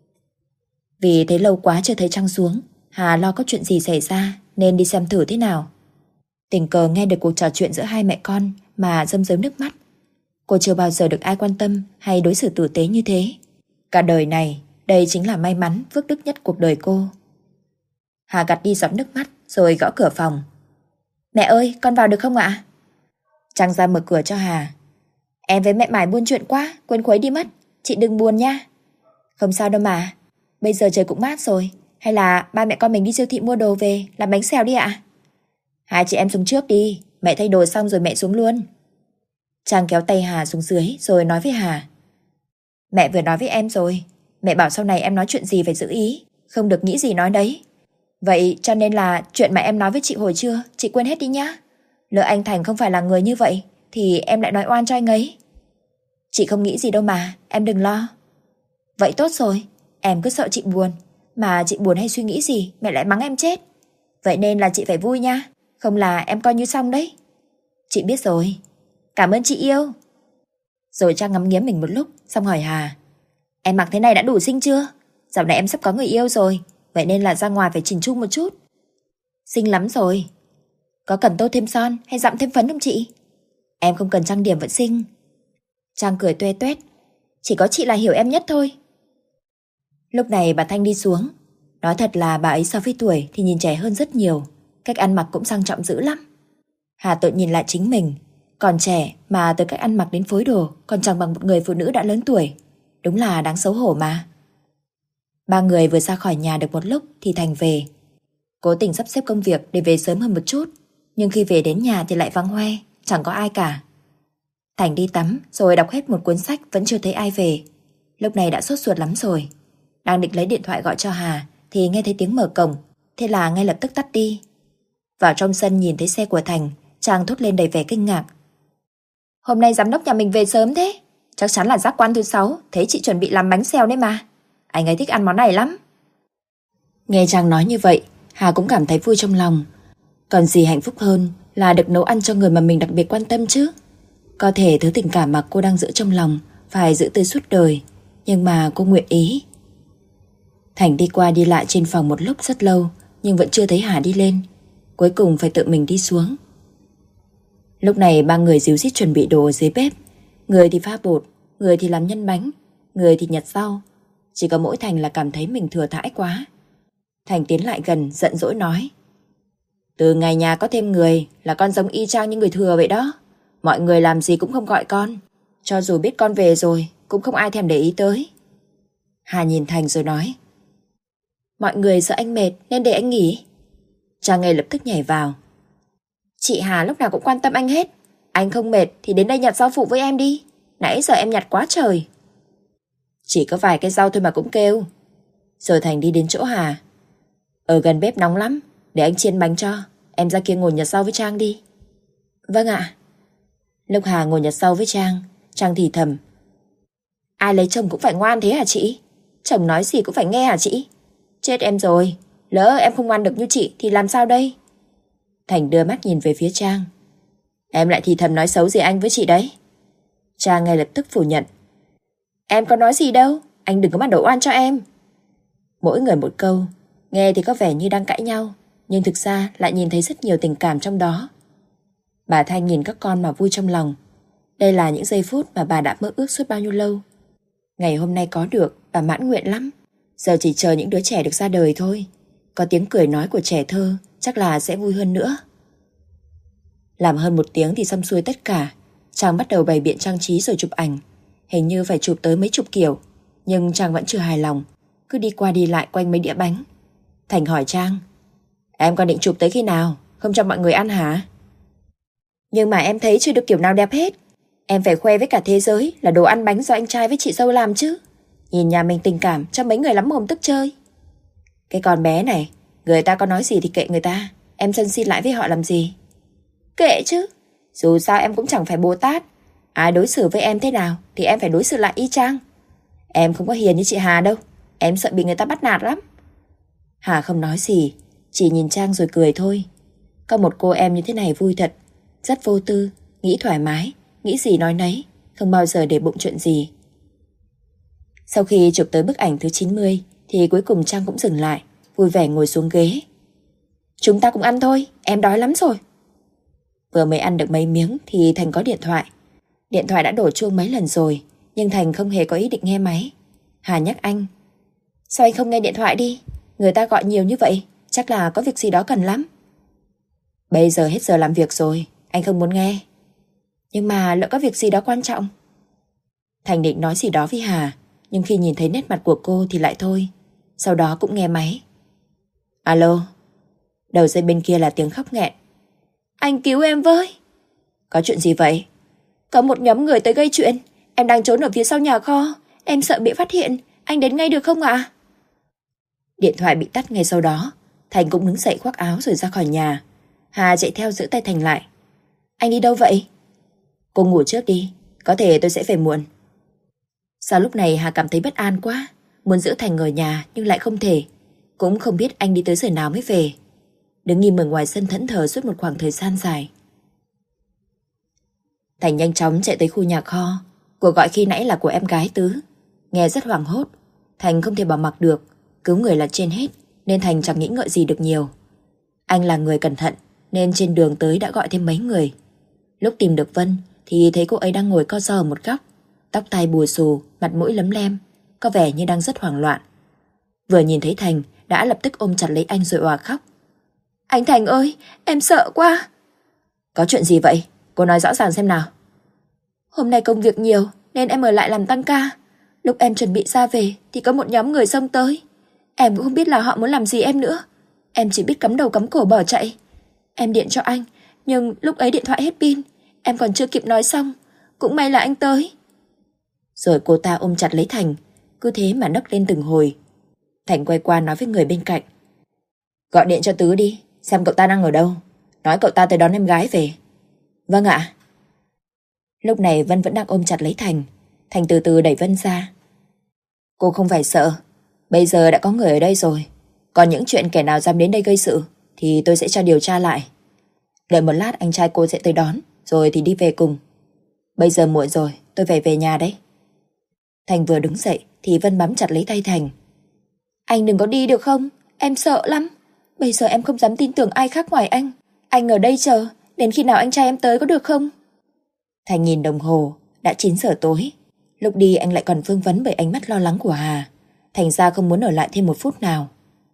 Vì thấy lâu quá chưa thấy Trang xuống, Hà lo có chuyện gì xảy ra nên đi xem thử thế nào. Tình cờ nghe được cuộc trò chuyện giữa hai mẹ con mà rơm rớm nước mắt. Cô chưa bao giờ được ai quan tâm hay đối xử tử tế như thế. Cả đời này, đây chính là may mắn phước đức nhất cuộc đời cô. Hà gạt đi giọt nước mắt rồi gõ cửa phòng. Mẹ ơi, con vào được không ạ? Trang ra mở cửa cho Hà. Em với mẹ mải buôn chuyện quá, quên khuấy đi mất. Chị đừng buồn nha. Không sao đâu mà. Bây giờ trời cũng mát rồi. Hay là ba mẹ con mình đi siêu thị mua đồ về làm bánh xèo đi ạ? Hai chị em xuống trước đi. Mẹ thay đồ xong rồi mẹ xuống luôn. Trang kéo tay Hà xuống dưới rồi nói với Hà. Mẹ vừa nói với em rồi, mẹ bảo sau này em nói chuyện gì phải giữ ý, không được nghĩ gì nói đấy. Vậy cho nên là chuyện mà em nói với chị hồi trưa, chị quên hết đi nhá. Lỡ anh Thành không phải là người như vậy thì em lại nói oan cho anh ấy. Chị không nghĩ gì đâu mà, em đừng lo. Vậy tốt rồi, em cứ sợ chị buồn. Mà chị buồn hay suy nghĩ gì mẹ lại mắng em chết. Vậy nên là chị phải vui nha, không là em coi như xong đấy. Chị biết rồi, cảm ơn chị yêu. Rồi Trang ngắm nghía mình một lúc, xong hỏi Hà. Em mặc thế này đã đủ xinh chưa? Dạo này em sắp có người yêu rồi, vậy nên là ra ngoài phải chỉnh chu một chút. Xinh lắm rồi. Có cần tô thêm son hay dặm thêm phấn không chị? Em không cần trang điểm vẫn xinh. Trang cười tuê tuét. Chỉ có chị là hiểu em nhất thôi. Lúc này bà Thanh đi xuống. Nói thật là bà ấy so với tuổi thì nhìn trẻ hơn rất nhiều. Cách ăn mặc cũng sang trọng dữ lắm. Hà tự nhìn lại chính mình. Còn trẻ mà từ cách ăn mặc đến phối đồ còn chẳng bằng một người phụ nữ đã lớn tuổi. Đúng là đáng xấu hổ mà. Ba người vừa ra khỏi nhà được một lúc thì Thành về. Cố tình sắp xếp công việc để về sớm hơn một chút, nhưng khi về đến nhà thì lại vắng hoe, chẳng có ai cả. Thành đi tắm rồi đọc hết một cuốn sách vẫn chưa thấy ai về. Lúc này đã sốt ruột lắm rồi. Đang định lấy điện thoại gọi cho Hà thì nghe thấy tiếng mở cổng, thế là ngay lập tức tắt đi. Vào trong sân nhìn thấy xe của Thành, Trang thốt lên đầy vẻ kinh ngạc. Hôm nay giám đốc nhà mình về sớm thế? Chắc chắn là giác quan thứ 6, thấy chị chuẩn bị làm bánh xèo đấy mà. Anh ấy thích ăn món này lắm. Nghe Trang nói như vậy, Hà cũng cảm thấy vui trong lòng. Còn gì hạnh phúc hơn là được nấu ăn cho người mà mình đặc biệt quan tâm chứ. Có thể thứ tình cảm mà cô đang giữ trong lòng phải giữ tới suốt đời, nhưng mà cô nguyện ý. Thành đi qua đi lại trên phòng một lúc rất lâu, nhưng vẫn chưa thấy Hà đi lên. Cuối cùng phải tự mình đi xuống. Lúc này ba người ríu rít chuẩn bị đồ ở dưới bếp. Người thì pha bột, người thì làm nhân bánh, người thì nhặt rau. Chỉ có mỗi Thành là cảm thấy mình thừa thãi quá. Thành tiến lại gần giận dỗi nói. Từ ngày nhà có thêm người là con giống y chang như người thừa vậy đó. Mọi người làm gì cũng không gọi con. Cho dù biết con về rồi cũng không ai thèm để ý tới. Hà nhìn Thành rồi nói. Mọi người sợ anh mệt nên để anh nghỉ. Trang ngay lập tức nhảy vào. Chị Hà lúc nào cũng quan tâm anh hết. Anh không mệt thì đến đây nhặt rau phụ với em đi. Nãy giờ em nhặt quá trời. Chỉ có vài cái rau thôi mà cũng kêu. Rồi Thành đi đến chỗ Hà. Ở gần bếp nóng lắm, để anh chiên bánh cho. Em ra kia ngồi nhặt rau với Trang đi. Vâng ạ. Lúc Hà ngồi nhặt rau với Trang, Trang thì thầm. Ai lấy chồng cũng phải ngoan thế hả chị? Chồng nói gì cũng phải nghe hả chị? Chết em rồi, lỡ em không ngoan được như chị thì làm sao đây? Thành đưa mắt nhìn về phía Trang. Em lại thì thầm nói xấu gì anh với chị đấy? Trang ngay lập tức phủ nhận. Em có nói gì đâu, anh đừng có mà đổ oan cho em. Mỗi người một câu, nghe thì có vẻ như đang cãi nhau, nhưng thực ra lại nhìn thấy rất nhiều tình cảm trong đó. Bà Thanh nhìn các con mà vui trong lòng. Đây là những giây phút mà bà đã mơ ước suốt bao nhiêu lâu. Ngày hôm nay có được, bà mãn nguyện lắm. Giờ chỉ chờ những đứa trẻ được ra đời thôi. Có tiếng cười nói của trẻ thơ, chắc là sẽ vui hơn nữa. Làm hơn 1 tiếng thì xong xuôi tất cả. Trang bắt đầu bày biện trang trí rồi chụp ảnh. Hình như phải chụp tới mấy chục kiểu, nhưng Trang vẫn chưa hài lòng, cứ đi qua đi lại quanh mấy đĩa bánh. Thành hỏi Trang. Em còn định chụp tới khi nào? Không cho mọi người ăn hả? Nhưng mà em thấy chưa được kiểu nào đẹp hết. Em phải khoe với cả thế giới là đồ ăn bánh do anh trai với chị dâu làm chứ. Nhìn nhà mình tình cảm cho mấy người lắm mồm tức chơi. Cái con bé này, người ta có nói gì thì kệ người ta. Em sân si lại với họ làm gì? Kệ chứ, dù sao em cũng chẳng phải Bồ Tát. Ai đối xử với em thế nào thì em phải đối xử lại y chang. Em không có hiền như chị Hà đâu. Em sợ bị người ta bắt nạt lắm. Hà không nói gì, chỉ nhìn Trang rồi cười thôi. Có một cô em như thế này vui thật. Rất vô tư, nghĩ thoải mái, nghĩ gì nói nấy, không bao giờ để bụng chuyện gì. Sau khi chụp tới bức ảnh thứ 90 thì cuối cùng Trang cũng dừng lại, vui vẻ ngồi xuống ghế. Chúng ta cùng ăn thôi, em đói lắm rồi. Vừa mới ăn được mấy miếng thì Thành có điện thoại. Điện thoại đã đổ chuông mấy lần rồi, nhưng Thành không hề có ý định nghe máy. Hà nhắc anh. Sao anh không nghe điện thoại đi? Người ta gọi nhiều như vậy, chắc là có việc gì đó cần lắm. Bây giờ hết giờ làm việc rồi, anh không muốn nghe. Nhưng mà lỡ có việc gì đó quan trọng. Thành định nói gì đó với Hà, nhưng khi nhìn thấy nét mặt của cô thì lại thôi. Sau đó cũng nghe máy. Alo. Đầu dây bên kia là tiếng khóc nghẹn. Anh cứu em với. Có chuyện gì vậy? Có một nhóm người tới gây chuyện. Em đang trốn ở phía sau nhà kho. Em sợ bị phát hiện. Anh đến ngay được không ạ? Điện thoại bị tắt ngay sau đó. Thành cũng đứng dậy khoác áo rồi ra khỏi nhà. Hà chạy theo giữ tay Thành lại. Anh đi đâu vậy? Cô ngủ trước đi, có thể tôi sẽ về muộn. Sao lúc này Hà cảm thấy bất an quá, muốn giữ Thành ở nhà nhưng lại không thể. Cũng không biết anh đi tới giờ nào mới về. Đứng im ở ngoài sân thẫn thờ suốt một khoảng thời gian dài. Thành nhanh chóng chạy tới khu nhà kho. Cuộc gọi khi nãy là của em gái Tứ. Nghe rất hoảng hốt. Thành không thể bỏ mặc được. Cứu người là trên hết, nên Thành chẳng nghĩ ngợi gì được nhiều. Anh là người cẩn thận, nên trên đường tới đã gọi thêm mấy người. Lúc tìm được Vân thì thấy cô ấy đang ngồi co ro ở một góc, tóc tai bù xù, mặt mũi lấm lem, có vẻ như đang rất hoảng loạn. Vừa nhìn thấy Thành đã lập tức ôm chặt lấy anh rồi òa khóc. Anh Thành ơi, em sợ quá. Có chuyện gì vậy? Cô nói rõ ràng xem nào. Hôm nay công việc nhiều nên em ở lại làm tăng ca. Lúc em chuẩn bị ra về thì có một nhóm người xông tới. Em cũng không biết là họ muốn làm gì em nữa. Em chỉ biết cắm đầu cắm cổ bỏ chạy. Em điện cho anh, nhưng lúc ấy điện thoại hết pin. Em còn chưa kịp nói xong. Cũng may là anh tới. Rồi cô ta ôm chặt lấy Thành, cứ thế mà nấc lên từng hồi. Thành quay qua nói với người bên cạnh. Gọi điện cho Tứ đi, xem cậu ta đang ở đâu. Nói cậu ta tới đón em gái về. Vâng ạ. Lúc này Vân vẫn đang ôm chặt lấy Thành. Thành từ từ đẩy Vân ra. Cô không phải sợ. Bây giờ đã có người ở đây rồi. Còn những chuyện kẻ nào dám đến đây gây sự thì tôi sẽ cho điều tra lại. Đợi một lát anh trai cô sẽ tới đón, rồi thì đi về cùng. Bây giờ muộn rồi, tôi phải về nhà đấy. Thành vừa đứng dậy thì Vân bám chặt lấy tay Thành. Anh đừng có đi được không? Em sợ lắm. Bây giờ em không dám tin tưởng ai khác ngoài anh. Anh ở đây chờ, đến khi nào anh trai em tới có được không? Thành nhìn đồng hồ, đã 9 giờ tối. Lúc đi anh lại còn vương vấn bởi ánh mắt lo lắng của Hà. Thành ra không muốn ở lại thêm một phút nào.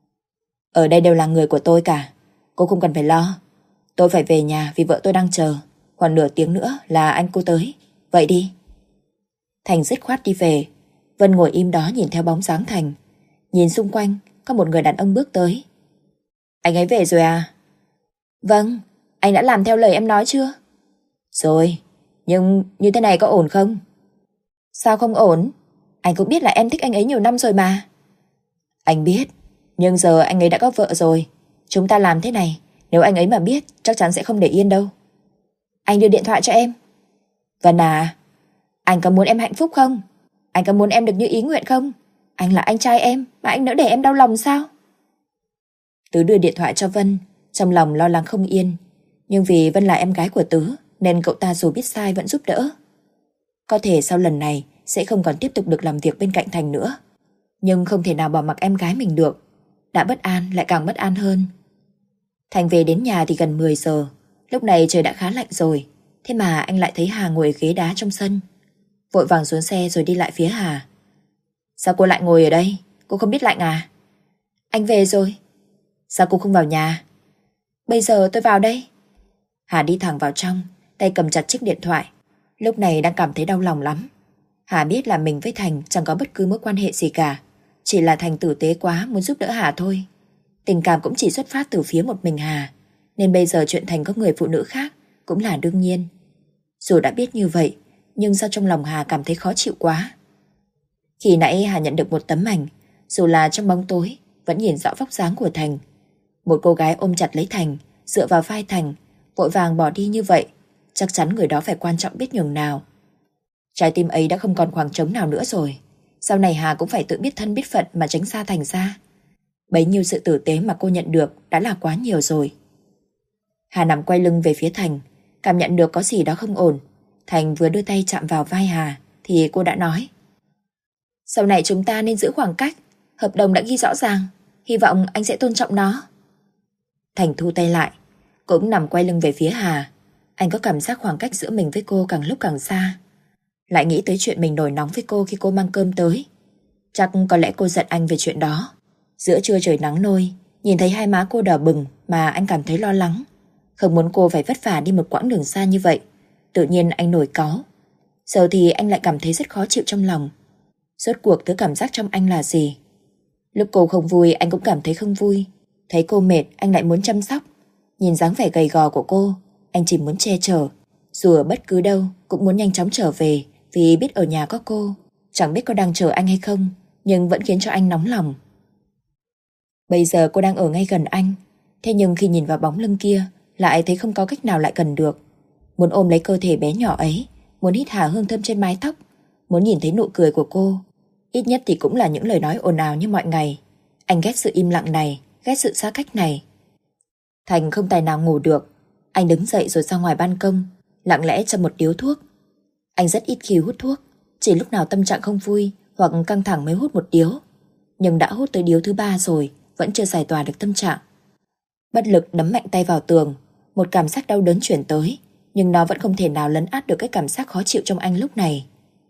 Ở đây đều là người của tôi cả. Cô không cần phải lo. Tôi phải về nhà vì vợ tôi đang chờ. Khoảng nửa tiếng nữa là anh cô tới. Vậy đi. Thành dứt khoát đi về. Vân ngồi im đó nhìn theo bóng dáng Thành. Nhìn xung quanh, có một người đàn ông bước tới. Anh ấy về rồi à? Vâng, anh đã làm theo lời em nói chưa? Rồi, nhưng như thế này có ổn không? Sao không ổn? Anh cũng biết là em thích anh ấy nhiều năm rồi mà. Anh biết, nhưng giờ anh ấy đã có vợ rồi. Chúng ta làm thế này, nếu anh ấy mà biết chắc chắn sẽ không để yên đâu. Anh đưa điện thoại cho em. Vân à, anh có muốn em hạnh phúc không? Anh có muốn em được như ý nguyện không? Anh là anh trai em, mà anh nỡ để em đau lòng sao? Tứ đưa điện thoại cho Vân, trong lòng lo lắng không yên. Nhưng vì Vân là em gái của Tứ, nên cậu ta dù biết sai vẫn giúp đỡ. Có thể sau lần này sẽ không còn tiếp tục được làm việc bên cạnh Thành nữa. Nhưng không thể nào bỏ mặc em gái mình được. Đã bất an lại càng bất an hơn. Thành về đến nhà thì gần 10 giờ. Lúc này trời đã khá lạnh rồi. Thế mà anh lại thấy Hà ngồi ở ghế đá trong sân. Vội vàng xuống xe rồi đi lại phía Hà. Sao cô lại ngồi ở đây? Cô không biết lạnh à? Anh về rồi. Sao cô không vào nhà? Bây giờ tôi vào đây. Hà đi thẳng vào trong, tay cầm chặt chiếc điện thoại. Lúc này đang cảm thấy đau lòng lắm. Hà biết là mình với Thành chẳng có bất cứ mối quan hệ gì cả. Chỉ là Thành tử tế quá muốn giúp đỡ Hà thôi. Tình cảm cũng chỉ xuất phát từ phía một mình Hà. Nên bây giờ chuyện Thành có người phụ nữ khác cũng là đương nhiên. Dù đã biết như vậy, nhưng sao trong lòng Hà cảm thấy khó chịu quá. Khi nãy Hà nhận được một tấm ảnh. Dù là trong bóng tối, vẫn nhìn rõ vóc dáng của Thành. Một cô gái ôm chặt lấy Thành, dựa vào vai Thành, vội vàng bỏ đi như vậy. Chắc chắn người đó phải quan trọng biết nhường nào. Trái tim ấy đã không còn khoảng trống nào nữa rồi. Sau này Hà cũng phải tự biết thân biết phận mà tránh xa Thành ra. Bấy nhiêu sự tử tế mà cô nhận được đã là quá nhiều rồi. Hà nằm quay lưng về phía Thành, cảm nhận được có gì đó không ổn. Thành vừa đưa tay chạm vào vai Hà thì cô đã nói: Sau này chúng ta nên giữ khoảng cách. Hợp đồng đã ghi rõ ràng. Hy vọng anh sẽ tôn trọng nó. Thành thu tay lại, cũng nằm quay lưng về phía Hà. Anh có cảm giác khoảng cách giữa mình với cô càng lúc càng xa. Lại nghĩ tới chuyện mình nổi nóng với cô khi cô mang cơm tới. Chắc có lẽ cô giận anh về chuyện đó. Giữa trưa trời nắng nôi, nhìn thấy hai má cô đỏ bừng mà anh cảm thấy lo lắng. Không muốn cô phải vất vả đi một quãng đường xa như vậy. Tự nhiên anh nổi cáu. Giờ thì anh lại cảm thấy rất khó chịu trong lòng. Rốt cuộc thứ cảm giác trong anh là gì? Lúc cô không vui anh cũng cảm thấy không vui. Thấy cô mệt anh lại muốn chăm sóc. Nhìn dáng vẻ gầy gò của cô, anh chỉ muốn che chở. Dù ở bất cứ đâu cũng muốn nhanh chóng trở về vì biết ở nhà có cô. Chẳng biết có đang chờ anh hay không, nhưng vẫn khiến cho anh nóng lòng. Bây giờ cô đang ở ngay gần anh, thế nhưng khi nhìn vào bóng lưng kia lại thấy không có cách nào lại gần được. Muốn ôm lấy cơ thể bé nhỏ ấy, muốn hít hà hương thơm trên mái tóc, muốn nhìn thấy nụ cười của cô. Ít nhất thì cũng là những lời nói ồn ào như mọi ngày. Anh ghét sự im lặng này, ghét sự xa cách này. Thành không tài nào ngủ được. Anh đứng dậy rồi ra ngoài ban công, lặng lẽ châm một điếu thuốc. Anh rất ít khi hút thuốc, chỉ lúc nào tâm trạng không vui hoặc căng thẳng mới hút một điếu. Nhưng đã hút tới điếu thứ 3 rồi, vẫn chưa giải tỏa được tâm trạng. Bất lực đấm mạnh tay vào tường, một cảm giác đau đớn chuyển tới, nhưng nó vẫn không thể nào lấn át được cái cảm giác khó chịu trong anh lúc này.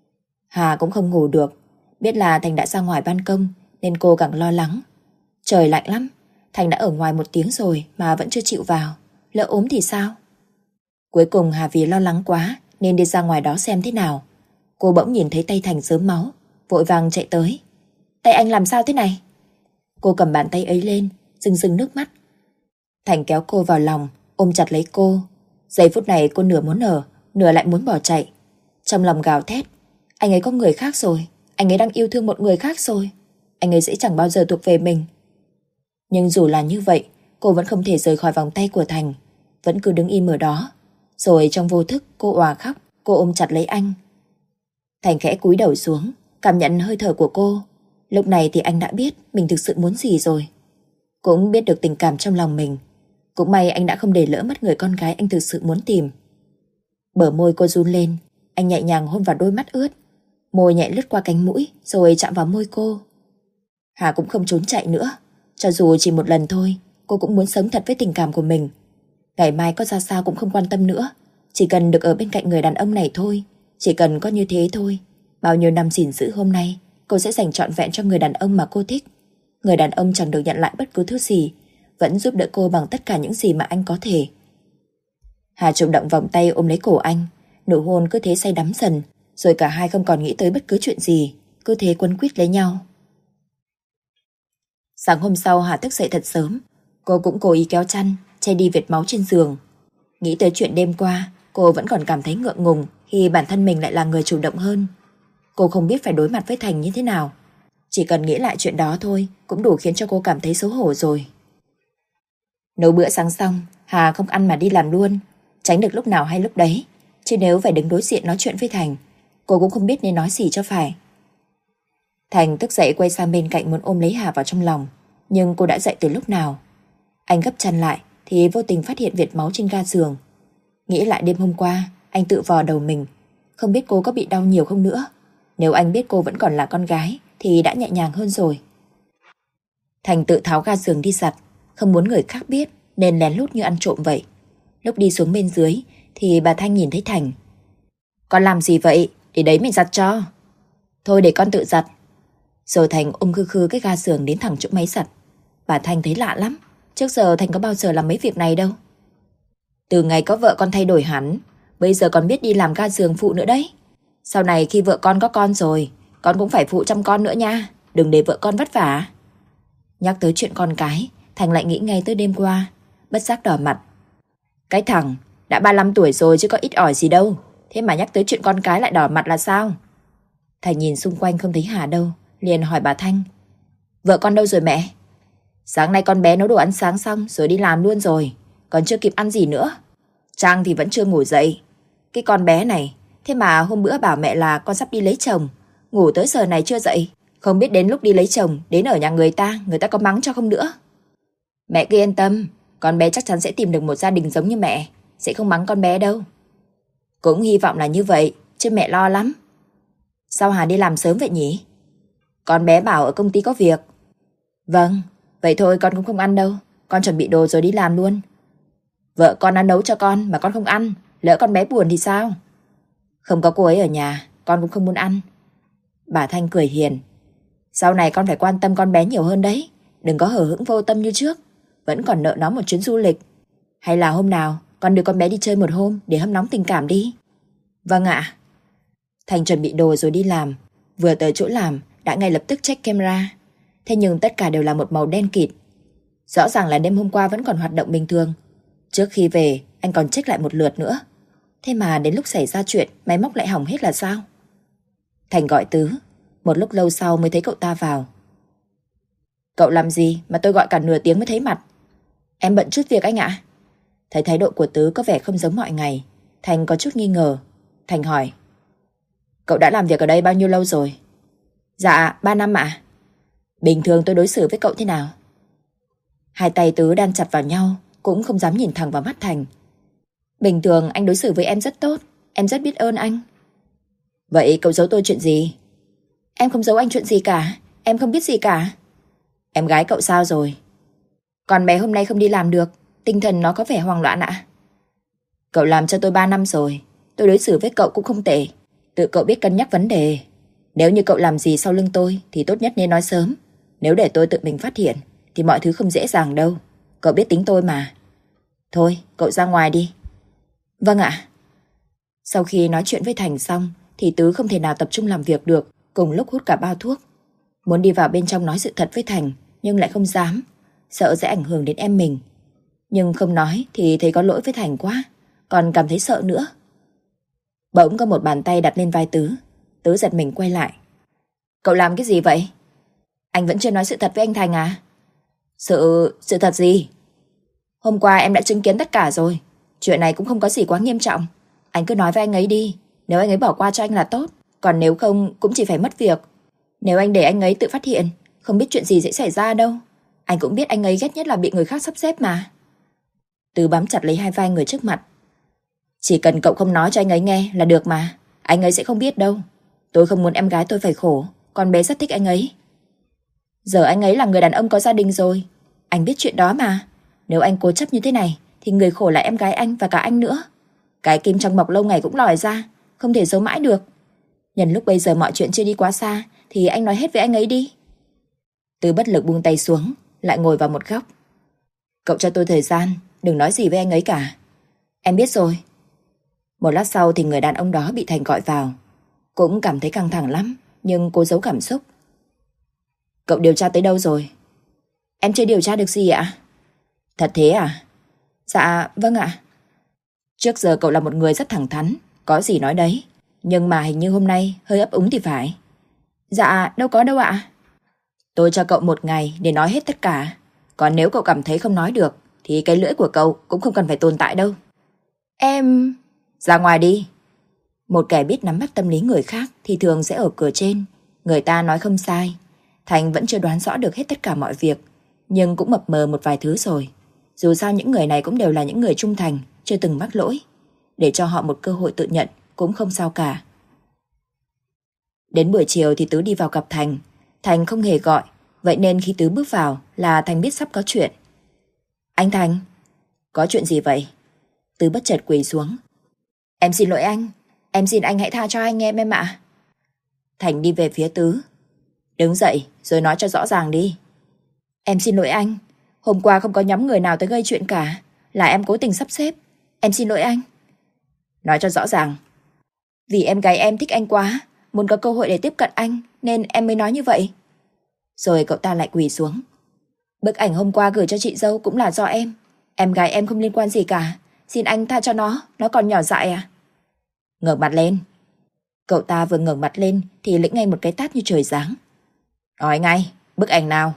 Hà cũng không ngủ được, biết là Thành đã ra ngoài ban công nên cô càng lo lắng. Trời lạnh lắm, Thành đã ở ngoài 1 tiếng rồi mà vẫn chưa chịu vào, lỡ ốm thì sao? Cuối cùng Hà vì lo lắng quá nên đi ra ngoài đó xem thế nào. Cô bỗng nhìn thấy tay Thành rớm máu, vội vàng chạy tới. Tay anh làm sao thế này? Cô cầm bàn tay ấy lên, rưng rưng nước mắt. Thành kéo cô vào lòng, ôm chặt lấy cô. Giây phút này cô nửa muốn nở, nửa lại muốn bỏ chạy. Trong lòng gào thét, anh ấy có người khác rồi, anh ấy đang yêu thương một người khác rồi, anh ấy sẽ chẳng bao giờ thuộc về mình. Nhưng dù là như vậy, cô vẫn không thể rời khỏi vòng tay của Thành, vẫn cứ đứng im ở đó. Rồi trong vô thức cô òa khóc, cô ôm chặt lấy anh. Thành khẽ cúi đầu xuống, cảm nhận hơi thở của cô. Lúc này thì anh đã biết mình thực sự muốn gì rồi, cũng biết được tình cảm trong lòng mình. Cũng may anh đã không để lỡ mất người con gái anh thực sự muốn tìm. Bờ môi cô run lên, anh nhẹ nhàng hôn vào đôi mắt ướt. Môi nhẹ lướt qua cánh mũi rồi chạm vào môi cô. Hà cũng không trốn chạy nữa. Cho dù chỉ một lần thôi, cô cũng muốn sống thật với tình cảm của mình. Ngày mai có ra sao cũng không quan tâm nữa, chỉ cần được ở bên cạnh người đàn ông này thôi. Chỉ cần có như thế thôi. Bao nhiêu năm gìn giữ hôm nay, cô sẽ dành trọn vẹn cho người đàn ông mà cô thích. Người đàn ông chẳng được nhận lại bất cứ thứ gì, vẫn giúp đỡ cô bằng tất cả những gì mà anh có thể. Hà chủ động vòng tay ôm lấy cổ anh, nụ hôn cứ thế say đắm dần, rồi cả hai không còn nghĩ tới bất cứ chuyện gì, cứ thế quấn quýt lấy nhau. Sáng hôm sau Hà thức dậy thật sớm, cô cũng cố ý kéo chăn, che đi vệt máu trên giường. Nghĩ tới chuyện đêm qua, cô vẫn còn cảm thấy ngượng ngùng khi bản thân mình lại là người chủ động hơn. Cô không biết phải đối mặt với Thành như thế nào. Chỉ cần nghĩ lại chuyện đó thôi cũng đủ khiến cho cô cảm thấy xấu hổ rồi. Nấu bữa sáng xong, Hà không ăn mà đi làm luôn, tránh được lúc nào hay lúc đấy. Chứ nếu phải đứng đối diện nói chuyện với Thành, cô cũng không biết nên nói gì cho phải. Thành thức dậy quay sang bên cạnh muốn ôm lấy Hà vào trong lòng, nhưng cô đã dậy từ lúc nào. Anh gấp chăn lại thì vô tình phát hiện vệt máu trên ga giường. Nghĩ lại đêm hôm qua, anh tự vò đầu mình, không biết cô có bị đau nhiều không nữa. Nếu anh biết cô vẫn còn là con gái thì đã nhẹ nhàng hơn rồi. Thành tự tháo ga giường đi giặt, không muốn người khác biết nên lén lút như ăn trộm vậy. Lúc đi xuống bên dưới thì bà Thanh nhìn thấy Thành. Con làm gì vậy? Để đấy mình giặt cho. Thôi để con tự giặt. Rồi Thành ôm khư khư cái ga giường đến thẳng chỗ máy giặt. Bà Thanh thấy lạ lắm, trước giờ Thành có bao giờ làm mấy việc này đâu. Từ ngày có vợ con thay đổi hẳn, bây giờ còn biết đi làm ga giường phụ nữa đấy. Sau này khi vợ con có con rồi, con cũng phải phụ chăm con nữa nha, đừng để vợ con vất vả. Nhắc tới chuyện con cái, Thành lại nghĩ ngay tới đêm qua, bất giác đỏ mặt. Cái thằng, đã 35 tuổi rồi chứ có ít ỏi gì đâu, thế mà nhắc tới chuyện con cái lại đỏ mặt là sao? Thành nhìn xung quanh không thấy Hà đâu, liền hỏi bà Thanh. Vợ con đâu rồi mẹ? Sáng nay con bé nấu đồ ăn sáng xong rồi đi làm luôn rồi, còn chưa kịp ăn gì nữa. Trang thì vẫn chưa ngủ dậy. Cái con bé này, thế mà hôm bữa bảo mẹ là con sắp đi lấy chồng, ngủ tới giờ này chưa dậy. Không biết đến lúc đi lấy chồng, đến ở nhà người ta có mắng cho không nữa. Mẹ cứ yên tâm, con bé chắc chắn sẽ tìm được một gia đình giống như mẹ, sẽ không mắng con bé đâu. Cũng hy vọng là như vậy, chứ mẹ lo lắm. Sao Hà đi làm sớm vậy nhỉ? Con bé bảo ở công ty có việc. Vâng, vậy thôi con cũng không ăn đâu, con chuẩn bị đồ rồi đi làm luôn. Vợ con đã nấu cho con mà con không ăn, lỡ con bé buồn thì sao? Không có cô ấy ở nhà, con cũng không muốn ăn. Bà Thanh cười hiền. Sau này con phải quan tâm con bé nhiều hơn đấy, đừng có hở hững vô tâm như trước, vẫn còn nợ nó một chuyến du lịch. Hay là hôm nào con đưa con bé đi chơi một hôm để hâm nóng tình cảm đi. Vâng ạ. Thành chuẩn bị đồ rồi đi làm. Vừa tới chỗ làm đã ngay lập tức check camera. Thế nhưng tất cả đều là một màu đen kịt. Rõ ràng là đêm hôm qua vẫn còn hoạt động bình thường. Trước khi về anh còn check lại một lượt nữa. Thế mà đến lúc xảy ra chuyện, máy móc lại hỏng hết là sao? Thành gọi Tứ. Một lúc lâu sau mới thấy cậu ta vào. Cậu làm gì mà tôi gọi cả nửa tiếng mới thấy mặt? Em bận chút việc anh ạ. Thấy thái độ của Tứ có vẻ không giống mọi ngày, Thành có chút nghi ngờ. Thành hỏi. Cậu đã làm việc ở đây bao nhiêu lâu rồi? Dạ 3 năm ạ. Bình thường tôi đối xử với cậu thế nào? Hai tay Tứ đan chặt vào nhau, cũng không dám nhìn thẳng vào mắt Thành. Bình thường anh đối xử với em rất tốt, em rất biết ơn anh. Vậy cậu giấu tôi chuyện gì? Em không giấu anh chuyện gì cả, em không biết gì cả. Em gái cậu sao rồi? Con bé hôm nay không đi làm được, tinh thần nó có vẻ hoang loạn ạ. Cậu làm cho tôi 3 năm rồi, tôi đối xử với cậu cũng không tệ. Tự cậu biết cân nhắc vấn đề. Nếu như cậu làm gì sau lưng tôi thì tốt nhất nên nói sớm. Nếu để tôi tự mình phát hiện thì mọi thứ không dễ dàng đâu. Cậu biết tính tôi mà. Thôi, cậu ra ngoài đi. Vâng ạ. Sau khi nói chuyện với Thành xong thì Tứ không thể nào tập trung làm việc được, cùng lúc hút cả bao thuốc. Muốn đi vào bên trong nói sự thật với Thành nhưng lại không dám, sợ sẽ ảnh hưởng đến em mình. Nhưng không nói thì thấy có lỗi với Thành quá, còn cảm thấy sợ nữa. Bỗng có một bàn tay đặt lên vai Tứ. Tứ giật mình quay lại. Cậu làm cái gì vậy? Anh vẫn chưa nói sự thật với anh Thành à? Sự thật gì? Hôm qua em đã chứng kiến tất cả rồi. Chuyện này cũng không có gì quá nghiêm trọng. Anh cứ nói với anh ấy đi. Nếu anh ấy bỏ qua cho anh là tốt, còn nếu không cũng chỉ phải mất việc. Nếu anh để anh ấy tự phát hiện, không biết chuyện gì sẽ xảy ra đâu. Anh cũng biết anh ấy ghét nhất là bị người khác sắp xếp mà. Tứ bám chặt lấy hai vai người trước mặt. Chỉ cần cậu không nói cho anh ấy nghe là được mà. Anh ấy sẽ không biết đâu. Tôi không muốn em gái tôi phải khổ. Con bé rất thích anh ấy. Giờ anh ấy là người đàn ông có gia đình rồi. Anh biết chuyện đó mà. Nếu anh cố chấp như thế này thì người khổ là em gái anh và cả anh nữa. Cái kim trong bọc lâu ngày cũng lòi ra, không thể giấu mãi được. Nhân lúc bây giờ mọi chuyện chưa đi quá xa thì anh nói hết với anh ấy đi. Từ bất lực buông tay xuống, lại ngồi vào một góc. Cậu cho tôi thời gian, đừng nói gì với anh ấy cả. Em biết rồi. Một lát sau thì người đàn ông đó bị Thành gọi vào. Cũng cảm thấy căng thẳng lắm, nhưng cố giấu cảm xúc. Cậu điều tra tới đâu rồi? Em chưa điều tra được gì ạ? Thật thế à? Dạ, vâng ạ. Trước giờ cậu là một người rất thẳng thắn, có gì nói đấy. Nhưng mà hình như hôm nay hơi ấp úng thì phải. Dạ, đâu có đâu ạ. Tôi cho cậu 1 ngày để nói hết tất cả. Còn nếu cậu cảm thấy không nói được thì cái lưỡi của cậu cũng không cần phải tồn tại đâu. Em... Ra ngoài đi. Một kẻ biết nắm bắt tâm lý người khác thì thường sẽ ở cửa trên. Người ta nói không sai. Thành vẫn chưa đoán rõ được hết tất cả mọi việc, nhưng cũng mập mờ một vài thứ rồi. Dù sao những người này cũng đều là những người trung thành, chưa từng mắc lỗi. Để cho họ một cơ hội tự nhận cũng không sao cả. Đến buổi chiều thì Tứ đi vào gặp Thành. Thành không hề gọi, vậy nên khi Tứ bước vào là Thành biết sắp có chuyện. Anh Thành, có chuyện gì vậy? Tứ bất chợt quỳ xuống. Em xin lỗi anh, em xin anh hãy tha cho anh em ạ. Thành đi về phía Tứ. Đứng dậy rồi nói cho rõ ràng đi. Em xin lỗi anh, hôm qua không có nhóm người nào tới gây chuyện cả, là em cố tình sắp xếp. Em xin lỗi anh. Nói cho rõ ràng. Vì em gái em thích anh quá, muốn có cơ hội để tiếp cận anh, nên em mới nói như vậy. Rồi cậu ta lại quỳ xuống. Bức ảnh hôm qua gửi cho chị dâu cũng là do em gái em không liên quan gì cả. Xin anh tha cho nó còn nhỏ dại à. Ngẩng mặt lên. Cậu ta vừa ngẩng mặt lên thì lĩnh ngay một cái tát như trời giáng. Nói ngay, bức ảnh nào?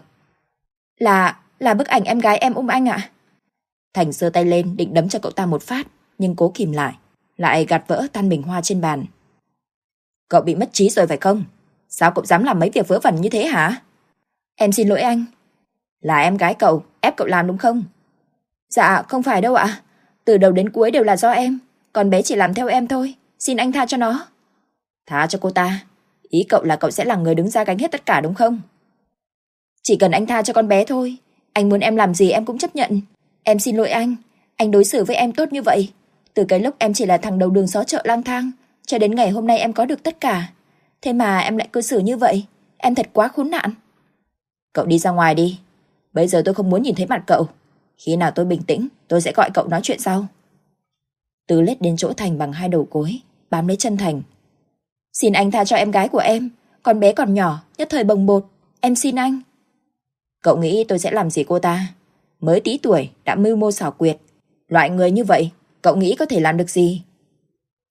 Là bức ảnh em gái em ôm anh ạ. Thành giơ tay lên định đấm cho cậu ta một phát, nhưng cố kìm lại gạt vỡ tan bình hoa trên bàn. Cậu bị mất trí rồi phải không? Sao cậu dám làm mấy việc vớ vẩn như thế hả? Em xin lỗi anh. Là em gái cậu ép cậu làm đúng không? Dạ không phải đâu ạ. Từ đầu đến cuối đều là do em. Còn bé chỉ làm theo em thôi. Xin anh tha cho nó. Tha cho cô ta? Ý cậu là cậu sẽ là người đứng ra gánh hết tất cả đúng không? Chỉ cần anh tha cho con bé thôi. Anh muốn em làm gì em cũng chấp nhận. Em xin lỗi anh. Anh đối xử với em tốt như vậy. Từ cái lúc em chỉ là thằng đầu đường xó chợ lang thang, cho đến ngày hôm nay em có được tất cả. Thế mà em lại cư xử như vậy. Em thật quá khốn nạn. Cậu đi ra ngoài đi. Bây giờ tôi không muốn nhìn thấy mặt cậu. Khi nào tôi bình tĩnh tôi sẽ gọi cậu nói chuyện sau. Tứ lết đến chỗ Thành bằng hai đầu gối, bám lấy chân Thành. Xin anh tha cho em gái của em. Con bé còn nhỏ, nhất thời bồng bột. Em xin anh. Cậu nghĩ tôi sẽ làm gì cô ta? Mới tí tuổi đã mưu mô xảo quyệt. Loại người như vậy cậu nghĩ có thể làm được gì?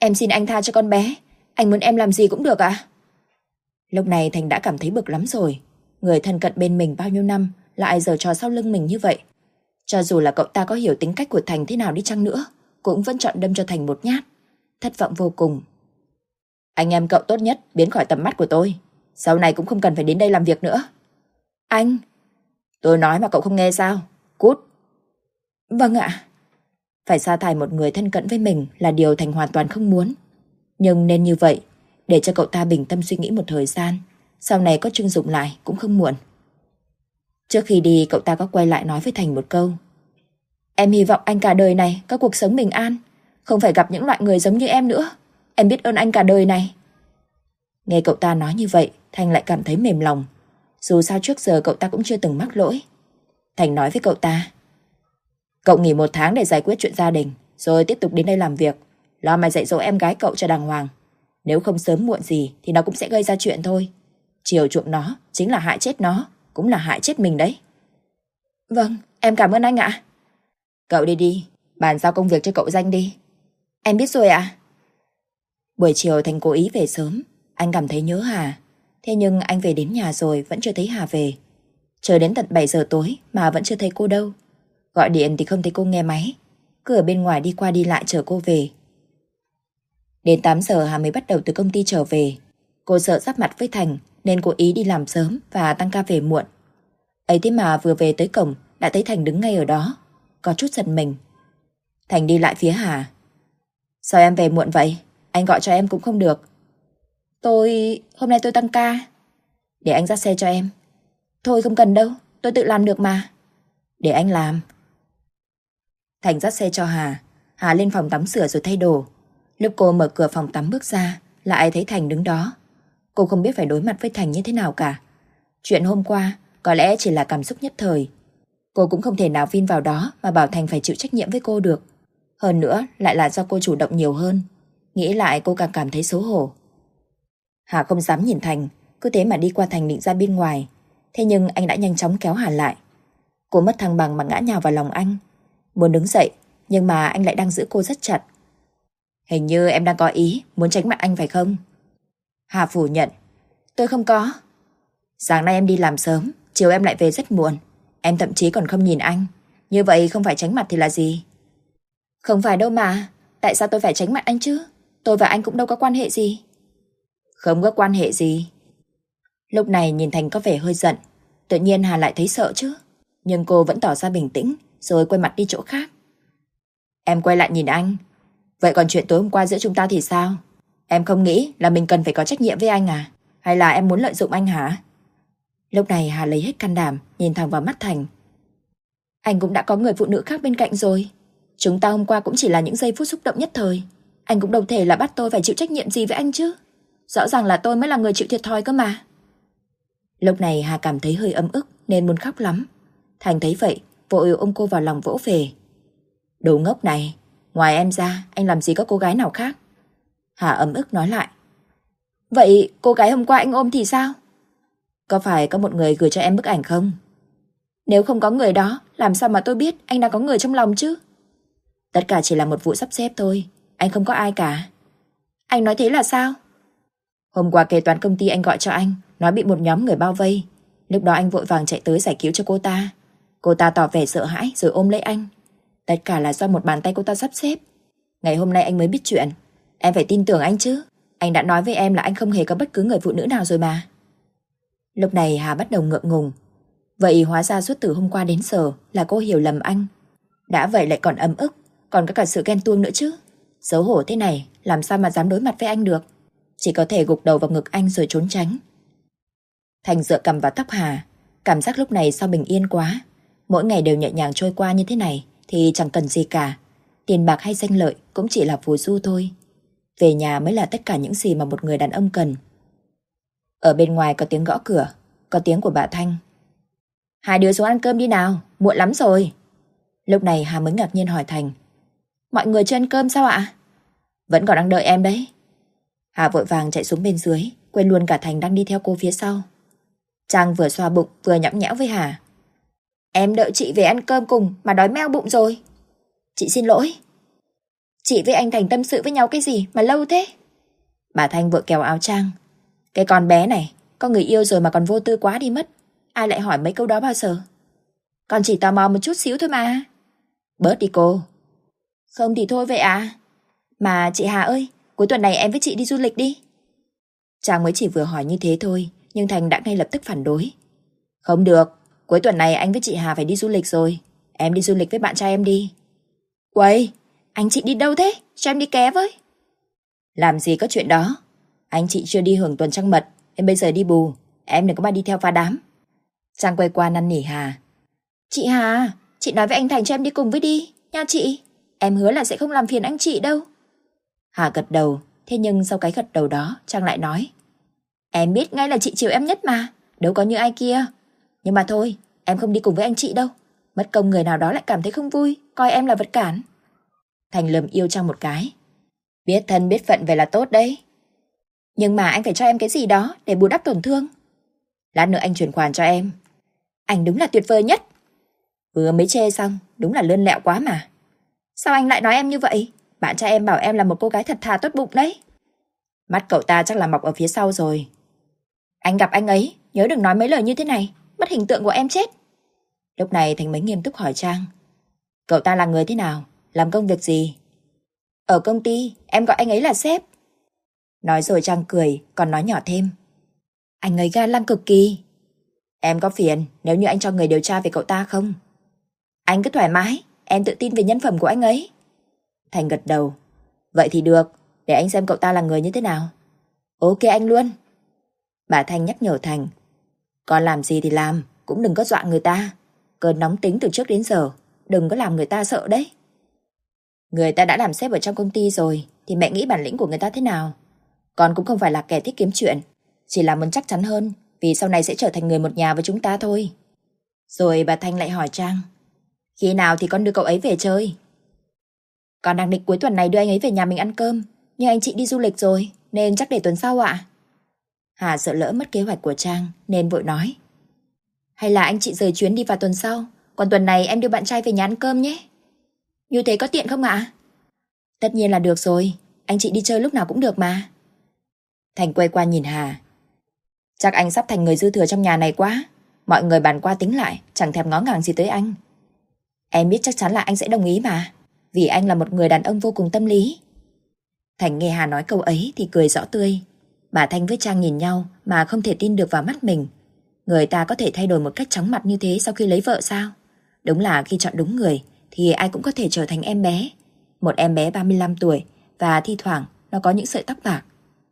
Em xin anh tha cho con bé. Anh muốn em làm gì cũng được ạ. Lúc này Thành đã cảm thấy bực lắm rồi. Người thân cận bên mình bao nhiêu năm lại giở trò sau lưng mình như vậy. Cho dù là cậu ta có hiểu tính cách của Thành thế nào đi chăng nữa, cũng vẫn chọn đâm cho Thành một nhát. Thất vọng vô cùng. Anh em cậu tốt nhất biến khỏi tầm mắt của tôi. Sau này cũng không cần phải đến đây làm việc nữa. Anh... Tôi nói mà cậu không nghe sao? Cút. Vâng ạ. Phải sa thải một người thân cận với mình là điều Thành hoàn toàn không muốn. Nhưng nên như vậy, để cho cậu ta bình tâm suy nghĩ một thời gian, sau này có trưng dụng lại cũng không muộn. Trước khi đi, cậu ta có quay lại nói với Thành một câu. Em hy vọng anh cả đời này có cuộc sống bình an, không phải gặp những loại người giống như em nữa. Em biết ơn anh cả đời này. Nghe cậu ta nói như vậy, Thành lại cảm thấy mềm lòng. Dù sao trước giờ cậu ta cũng chưa từng mắc lỗi. Thành nói với cậu ta. Cậu nghỉ 1 tháng để giải quyết chuyện gia đình, rồi tiếp tục đến đây làm việc. Lo mà dạy dỗ em gái cậu cho đàng hoàng. Nếu không sớm muộn gì thì nó cũng sẽ gây ra chuyện thôi. Chiều chuộng nó chính là hại chết nó, cũng là hại chết mình đấy. Vâng, em cảm ơn anh ạ. Cậu đi đi, bàn giao công việc cho cậu Danh đi. Em biết rồi ạ. Buổi chiều Thành cố ý về sớm. Anh cảm thấy nhớ Hà. Thế nhưng anh về đến nhà rồi vẫn chưa thấy Hà về. Chờ đến tận 7 giờ tối mà vẫn chưa thấy cô đâu. Gọi điện thì không thấy cô nghe máy. Cứ ở bên ngoài đi qua đi lại chờ cô về. Đến 8 giờ Hà mới bắt đầu từ công ty trở về. Cô sợ giáp mặt với Thành nên cố ý đi làm sớm và tăng ca về muộn. Ấy thế mà vừa về tới cổng đã thấy Thành đứng ngay ở đó. Có chút giật mình. Thành đi lại phía Hà. Sao em về muộn vậy? Anh gọi cho em cũng không được. Hôm nay tôi tăng ca. Để anh dắt xe cho em. Thôi không cần đâu, tôi tự làm được mà. Để anh làm. Thành dắt xe cho Hà. Hà lên phòng tắm rửa rồi thay đồ. Lúc cô mở cửa phòng tắm bước ra, lại thấy Thành đứng đó. Cô không biết phải đối mặt với Thành như thế nào cả. Chuyện hôm qua có lẽ chỉ là cảm xúc nhất thời. Cô cũng không thể nào vin vào đó mà bảo Thành phải chịu trách nhiệm với cô được. Hơn nữa lại là do cô chủ động nhiều hơn. Nghĩ lại cô càng cảm thấy xấu hổ. Hà không dám nhìn Thành, cứ thế mà đi qua Thành định ra bên ngoài. Thế nhưng anh đã nhanh chóng kéo Hà lại. Cô mất thăng bằng mà ngã nhào vào lòng anh. Muốn đứng dậy, nhưng mà anh lại đang giữ cô rất chặt. Hình như em đang có ý muốn tránh mặt anh phải không? Hà phủ nhận. Tôi không có. Sáng nay em đi làm sớm, chiều em lại về rất muộn. Em thậm chí còn không nhìn anh. Như vậy không phải tránh mặt thì là gì? Không phải đâu mà. Tại sao tôi phải tránh mặt anh chứ? Tôi và anh cũng đâu có quan hệ gì. Không có quan hệ gì. Lúc này nhìn Thành có vẻ hơi giận. Tự nhiên Hà lại thấy sợ chứ. Nhưng cô vẫn tỏ ra bình tĩnh, rồi quay mặt đi chỗ khác. Em quay lại nhìn anh. Vậy còn chuyện tối hôm qua giữa chúng ta thì sao? Em không nghĩ là mình cần phải có trách nhiệm với anh à? Hay là em muốn lợi dụng anh hả? Lúc này Hà lấy hết can đảm, nhìn thẳng vào mắt Thành. Anh cũng đã có người phụ nữ khác bên cạnh rồi. Chúng ta hôm qua cũng chỉ là những giây phút xúc động nhất thời. Anh cũng đâu thể là bắt tôi phải chịu trách nhiệm gì với anh chứ. Rõ ràng là tôi mới là người chịu thiệt thòi cơ mà. Lúc này Hà cảm thấy hơi ấm ức nên muốn khóc lắm. Thành thấy vậy, vội ôm cô vào lòng vỗ về. Đồ ngốc này, ngoài em ra, anh làm gì có cô gái nào khác? Hà ấm ức nói lại. Vậy cô gái hôm qua anh ôm thì sao? Có phải có một người gửi cho em bức ảnh không? Nếu không có người đó, làm sao mà tôi biết anh đang có người trong lòng chứ? Tất cả chỉ là một vụ sắp xếp thôi. Anh không có ai cả. Anh nói thế là sao? Hôm qua kế toán công ty anh gọi cho anh, nói bị một nhóm người bao vây. Lúc đó anh vội vàng chạy tới giải cứu cho cô ta. Cô ta tỏ vẻ sợ hãi rồi ôm lấy anh. Tất cả là do một bàn tay cô ta sắp xếp. Ngày hôm nay anh mới biết chuyện. Em phải tin tưởng anh chứ. Anh đã nói với em là anh không hề có bất cứ người phụ nữ nào rồi mà. Lúc này Hà bắt đầu ngượng ngùng. Vậy hóa ra suốt từ hôm qua đến giờ là cô hiểu lầm anh. Đã vậy lại còn ấm ức, còn có cả sự ghen tuông nữa chứ. Xấu hổ thế này, làm sao mà dám đối mặt với anh được. Chỉ có thể gục đầu vào ngực anh rồi trốn tránh. Thành dựa cằm vào tóc Hà. Cảm giác lúc này sao bình yên quá. Mỗi ngày đều nhẹ nhàng trôi qua như thế này thì chẳng cần gì cả. Tiền bạc hay danh lợi cũng chỉ là phù du thôi. Về nhà mới là tất cả những gì mà một người đàn ông cần. Ở bên ngoài có tiếng gõ cửa, có tiếng của bà Thanh. Hai đứa xuống ăn cơm đi nào, muộn lắm rồi. Lúc này Hà mới ngạc nhiên hỏi Thành. Mọi người chưa ăn cơm sao ạ? Vẫn còn đang đợi em đấy. Hà vội vàng chạy xuống bên dưới, quên luôn cả Thành đang đi theo cô phía sau. Trang vừa xoa bụng vừa nhõng nhẽo với Hà. Em đợi chị về ăn cơm cùng mà đói meo bụng rồi. Chị xin lỗi. Chị với anh Thành tâm sự với nhau cái gì mà lâu thế? Bà Thanh vội kéo áo Trang. Cái con bé này, có người yêu rồi mà còn vô tư quá đi mất. Ai lại hỏi mấy câu đó bao giờ? Con chỉ tò mò một chút xíu thôi mà. Bớt đi cô. Không thì thôi vậy à? Mà chị Hà ơi, cuối tuần này em với chị đi du lịch đi. Trang mới chỉ vừa hỏi như thế thôi, nhưng Thành đã ngay lập tức phản đối. Không được, cuối tuần này anh với chị Hà phải đi du lịch rồi. Em đi du lịch với bạn trai em đi. Uầy, anh chị đi đâu thế? Cho em đi ké với. Làm gì có chuyện đó. Anh chị chưa đi hưởng tuần trăng mật, em bây giờ đi bù. Em đừng có mà đi theo phá đám. Trang quay qua năn nỉ Hà. Chị Hà, chị nói với anh Thành cho em đi cùng với đi, nha chị. Em hứa là sẽ không làm phiền anh chị đâu. Hà gật đầu, thế nhưng sau cái gật đầu đó Trang lại nói. Em biết ngay là chị chiều em nhất mà, đâu có như ai kia. Nhưng mà thôi, em không đi cùng với anh chị đâu. Mất công người nào đó lại cảm thấy không vui, coi em là vật cản. Thành lườm yêu Trang một cái. Biết thân biết phận về là tốt đấy. Nhưng mà anh phải cho em cái gì đó để bù đắp tổn thương. Lát nữa anh chuyển khoản cho em. Anh đúng là tuyệt vời nhất. Vừa mới chê xong, đúng là lươn lẹo quá mà. Sao anh lại nói em như vậy? Bạn trai em bảo em là một cô gái thật thà tốt bụng đấy. Mắt cậu ta chắc là mọc ở phía sau rồi. Anh gặp anh ấy, nhớ đừng nói mấy lời như thế này, mất hình tượng của em chết. Lúc này Thành mới nghiêm túc hỏi Trang. Cậu ta là người thế nào? Làm công việc gì? Ở công ty, em gọi anh ấy là sếp. Nói rồi Trang cười, còn nói nhỏ thêm. Anh ấy ga lăng cực kỳ. Em có phiền nếu như anh cho người điều tra về cậu ta không? Anh cứ thoải mái, em tự tin về nhân phẩm của anh ấy. Thành gật đầu. Vậy thì được, để anh xem cậu ta là người như thế nào. Ok anh luôn. Bà Thanh nhắc nhở Thành. Con làm gì thì làm, cũng đừng có dọa người ta. Cơn nóng tính từ trước đến giờ, đừng có làm người ta sợ đấy. Người ta đã làm sếp ở trong công ty rồi, thì mẹ nghĩ bản lĩnh của người ta thế nào? Con cũng không phải là kẻ thích kiếm chuyện, chỉ là muốn chắc chắn hơn, vì sau này sẽ trở thành người một nhà với chúng ta thôi. Rồi bà Thanh lại hỏi Trang. Khi nào thì con đưa cậu ấy về chơi? Con đang định cuối tuần này đưa anh ấy về nhà mình ăn cơm, nhưng anh chị đi du lịch rồi, nên chắc để tuần sau ạ. Hà sợ lỡ mất kế hoạch của Trang, nên vội nói. Hay là anh chị rời chuyến đi vào tuần sau, còn tuần này em đưa bạn trai về nhà ăn cơm nhé. Như thế có tiện không ạ? Tất nhiên là được rồi, anh chị đi chơi lúc nào cũng được mà. Thành quay qua nhìn Hà. Chắc anh sắp thành người dư thừa trong nhà này quá. Mọi người bàn qua tính lại, chẳng thèm ngó ngàng gì tới anh. Em biết chắc chắn là anh sẽ đồng ý mà, vì anh là một người đàn ông vô cùng tâm lý. Thành nghe Hà nói câu ấy thì cười rõ tươi. Bà Thanh với Trang nhìn nhau mà không thể tin được vào mắt mình. Người ta có thể thay đổi một cách chóng mặt như thế sau khi lấy vợ sao? Đúng là khi chọn đúng người thì ai cũng có thể trở thành em bé. Một em bé 35 tuổi và thi thoảng nó có những sợi tóc bạc.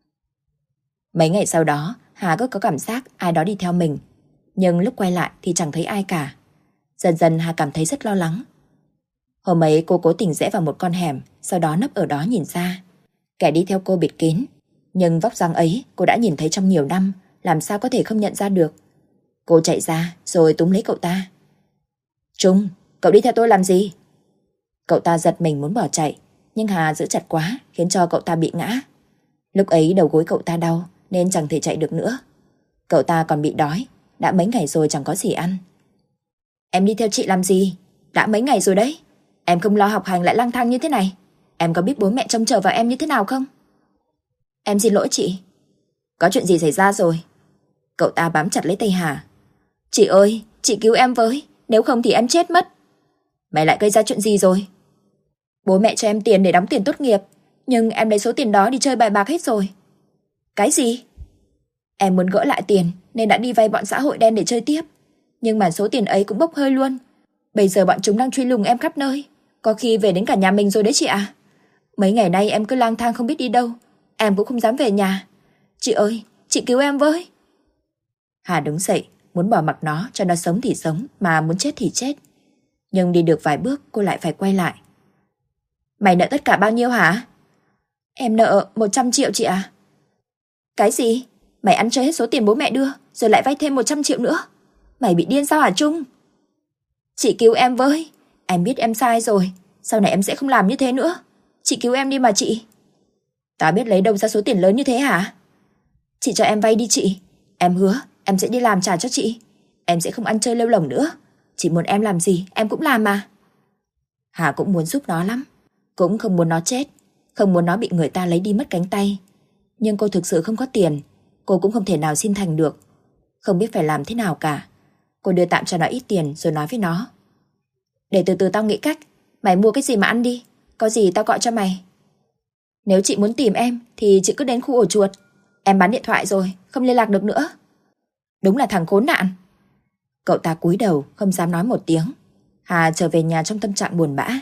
Mấy ngày sau đó, Hà cứ có cảm giác ai đó đi theo mình. Nhưng lúc quay lại thì chẳng thấy ai cả. Dần dần Hà cảm thấy rất lo lắng. Hôm ấy cô cố tình rẽ vào một con hẻm, sau đó nấp ở đó nhìn ra. Kẻ đi theo cô bịt kín, nhưng vóc dáng ấy cô đã nhìn thấy trong nhiều năm, làm sao có thể không nhận ra được. Cô chạy ra rồi túm lấy cậu ta. Trung, cậu đi theo tôi làm gì? Cậu ta giật mình muốn bỏ chạy, nhưng Hà giữ chặt quá khiến cho cậu ta bị ngã. Lúc ấy đầu gối cậu ta đau nên chẳng thể chạy được nữa. Cậu ta còn bị đói, đã mấy ngày rồi chẳng có gì ăn. Em đi theo chị làm gì? Đã mấy ngày rồi đấy. Em không lo học hành lại lang thang như thế này. Em có biết bố mẹ trông chờ vào em như thế nào không? Em xin lỗi chị. Có chuyện gì xảy ra rồi? Cậu ta bám chặt lấy tay Hà. Chị ơi, chị cứu em với, nếu không thì em chết mất. Mày lại gây ra chuyện gì rồi? Bố mẹ cho em tiền để đóng tiền tốt nghiệp, nhưng em lấy số tiền đó đi chơi bài bạc hết rồi. Cái gì? Em muốn gỡ lại tiền nên đã đi vay bọn xã hội đen để chơi tiếp. Nhưng mà số tiền ấy cũng bốc hơi luôn. Bây giờ bọn chúng đang truy lùng em khắp nơi, có khi về đến cả nhà mình rồi đấy chị ạ. Mấy ngày nay em cứ lang thang không biết đi đâu, em cũng không dám về nhà. Chị ơi, chị cứu em với. Hà đứng dậy, muốn bỏ mặc nó cho nó sống thì sống, mà muốn chết thì chết. Nhưng đi được vài bước cô lại phải quay lại. Mày nợ tất cả bao nhiêu hả? Em nợ 100 triệu chị à? Cái gì? Mày ăn chơi hết số tiền bố mẹ đưa, rồi lại vay thêm 100 triệu nữa. Mày bị điên sao hả Trung? Chị cứu em với. Em biết em sai rồi, sau này em sẽ không làm như thế nữa. Chị cứu em đi mà chị. Tao biết lấy đâu ra số tiền lớn như thế hả? Chị cho em vay đi chị. Em hứa em sẽ đi làm trả cho chị. Em sẽ không ăn chơi lêu lổng nữa. Chị muốn em làm gì em cũng làm mà. Hà cũng muốn giúp nó lắm. Cũng không muốn nó chết, không muốn nó bị người ta lấy đi mất cánh tay. Nhưng cô thực sự không có tiền, cô cũng không thể nào xin Thành được. Không biết phải làm thế nào cả. Cô đưa tạm cho nó ít tiền rồi nói với nó: để từ từ tao nghĩ cách. Mày mua cái gì mà ăn đi, có gì tao gọi cho mày. Nếu chị muốn tìm em thì chị cứ đến khu ổ chuột. Em bán điện thoại rồi, không liên lạc được nữa. Đúng là thằng khốn nạn. Cậu ta cúi đầu không dám nói một tiếng. Hà trở về nhà trong tâm trạng buồn bã.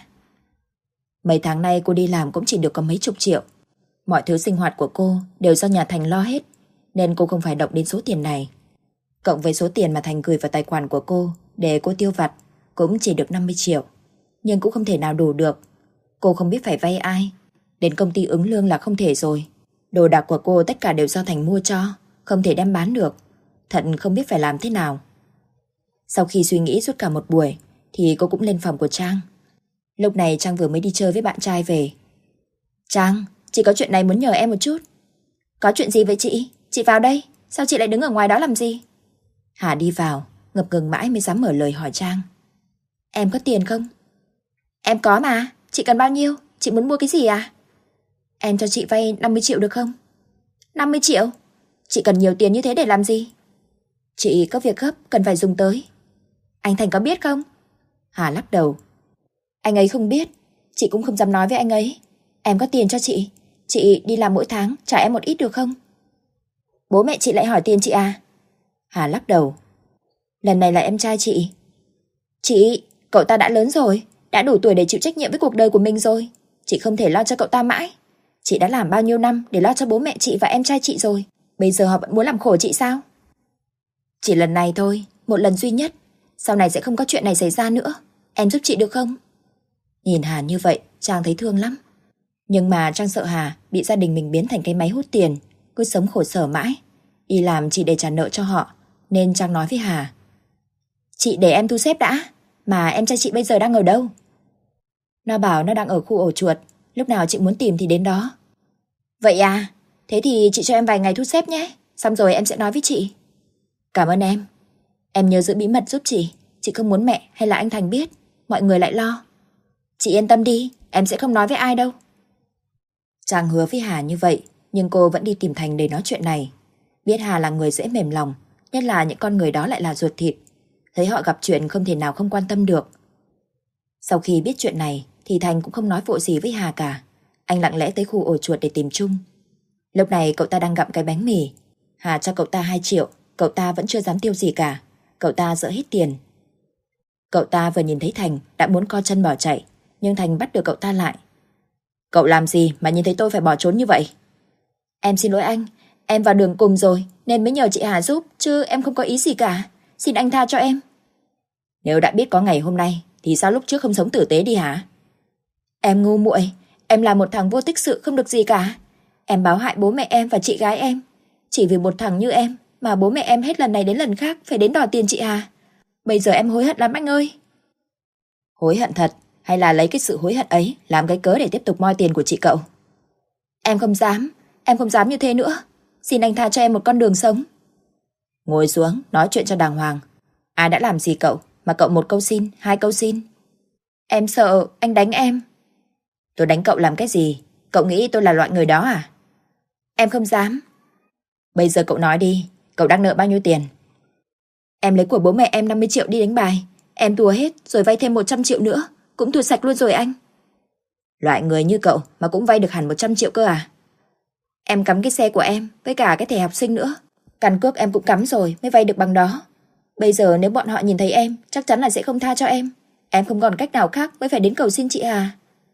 Mấy tháng nay cô đi làm cũng chỉ được có mấy chục triệu. Mọi thứ sinh hoạt của cô đều do nhà Thành lo hết, nên cô không phải động đến số tiền này. Cộng với số tiền mà Thành gửi vào tài khoản của cô để cô tiêu vặt cũng chỉ được 50 triệu. Nhưng cũng không thể nào đủ được. Cô không biết phải vay ai. Đến công ty ứng lương là không thể rồi. Đồ đạc của cô tất cả đều do Thành mua cho, không thể đem bán được. Thật không biết phải làm thế nào. Sau khi suy nghĩ suốt cả một buổi thì cô cũng lên phòng của Trang. Lúc này Trang vừa mới đi chơi với bạn trai về. Trang, chị có chuyện này muốn nhờ em một chút. Có chuyện gì vậy chị? Chị vào đây. Sao chị lại đứng ở ngoài đó làm gì? Hà đi vào, ngập ngừng mãi mới dám mở lời hỏi Trang. Em có tiền không? Em có mà. Chị cần bao nhiêu? Chị muốn mua cái gì à? Em cho chị vay 50 triệu được không? 50 triệu? Chị cần nhiều tiền như thế để làm gì? Chị có việc gấp cần phải dùng tới. Anh Thành có biết không? Hà lắc đầu. Anh ấy không biết. Chị cũng không dám nói với anh ấy. Em có tiền cho chị. Chị đi làm mỗi tháng trả em một ít được không? Bố mẹ chị lại hỏi tiền chị à? Hà lắc đầu. Lần này là em trai chị. Chị, cậu ta đã lớn rồi, đã đủ tuổi để chịu trách nhiệm với cuộc đời của mình rồi. Chị không thể lo cho cậu ta mãi. Chị đã làm bao nhiêu năm để lo cho bố mẹ chị và em trai chị rồi. Bây giờ họ vẫn muốn làm khổ chị sao? Chỉ lần này thôi, một lần duy nhất. Sau này sẽ không có chuyện này xảy ra nữa. Em giúp chị được không? Nhìn Hà như vậy, Trang thấy thương lắm. Nhưng mà Trang sợ Hà bị gia đình mình biến thành cái máy hút tiền, cứ sống khổ sở mãi. Đi làm chỉ để trả nợ cho họ. Nên Trang nói với Hà: chị để em thu xếp đã. Mà em trai chị bây giờ đang ở đâu? Nó bảo nó đang ở khu ổ chuột. Lúc nào chị muốn tìm thì đến đó. Vậy à? Thế thì chị cho em vài ngày thu xếp nhé. Xong rồi em sẽ nói với chị. Cảm ơn em. Em nhớ giữ bí mật giúp chị. Chị không muốn mẹ hay là anh Thành biết. Mọi người lại lo. Chị yên tâm đi, em sẽ không nói với ai đâu. Trang hứa với Hà như vậy, nhưng cô vẫn đi tìm Thành để nói chuyện này. Biết Hà là người dễ mềm lòng, nhất là những con người đó lại là ruột thịt. Thấy họ gặp chuyện không thể nào không quan tâm được. Sau khi biết chuyện này thì Thành cũng không nói vội gì với Hà cả. Anh lặng lẽ tới khu ổ chuột để tìm Trung. Lúc này cậu ta đang gặm cái bánh mì. Hà cho cậu ta 2 triệu, cậu ta vẫn chưa dám tiêu gì cả. Cậu ta dỡ hết tiền. Cậu ta vừa nhìn thấy Thành đã muốn co chân bỏ chạy, nhưng Thành bắt được cậu ta lại. Cậu làm gì mà nhìn thấy tôi phải bỏ trốn như vậy? Em xin lỗi anh, em vào đường cùng rồi nên mới nhờ chị Hà giúp, chứ em không có ý gì cả. Xin anh tha cho em. Nếu đã biết có ngày hôm nay thì sao lúc trước không sống tử tế đi hả? Em ngu muội, em là một thằng vô tích sự không được gì cả. Em báo hại bố mẹ em và chị gái em. Chỉ vì một thằng như em mà bố mẹ em hết lần này đến lần khác phải đến đòi tiền chị Hà. Bây giờ em hối hận lắm anh ơi. Hối hận thật, hay là lấy cái sự hối hận ấy làm cái cớ để tiếp tục moi tiền của chị cậu? Em không dám như thế nữa. Xin anh tha cho em một con đường sống. Ngồi xuống, nói chuyện cho đàng hoàng. Ai đã làm gì cậu mà cậu một câu xin, 2 câu xin? Em sợ anh đánh em. Tôi đánh cậu làm cái gì? Cậu nghĩ tôi là loại người đó à? Em không dám. Bây giờ cậu nói đi, cậu đang nợ bao nhiêu tiền? Em lấy của bố mẹ em 50 triệu đi đánh bài. Em thua hết rồi vay thêm 100 triệu nữa. Cũng thua sạch luôn rồi anh. Loại người như cậu mà cũng vay được hẳn 100 triệu cơ à? Em cắm cái xe của em với cả cái thẻ học sinh nữa. Căn cước em cũng cắm rồi mới vay được bằng đó. Bây giờ nếu bọn họ nhìn thấy em chắc chắn là sẽ không tha cho em. Em không còn cách nào khác mới phải đến cầu xin chị Hà.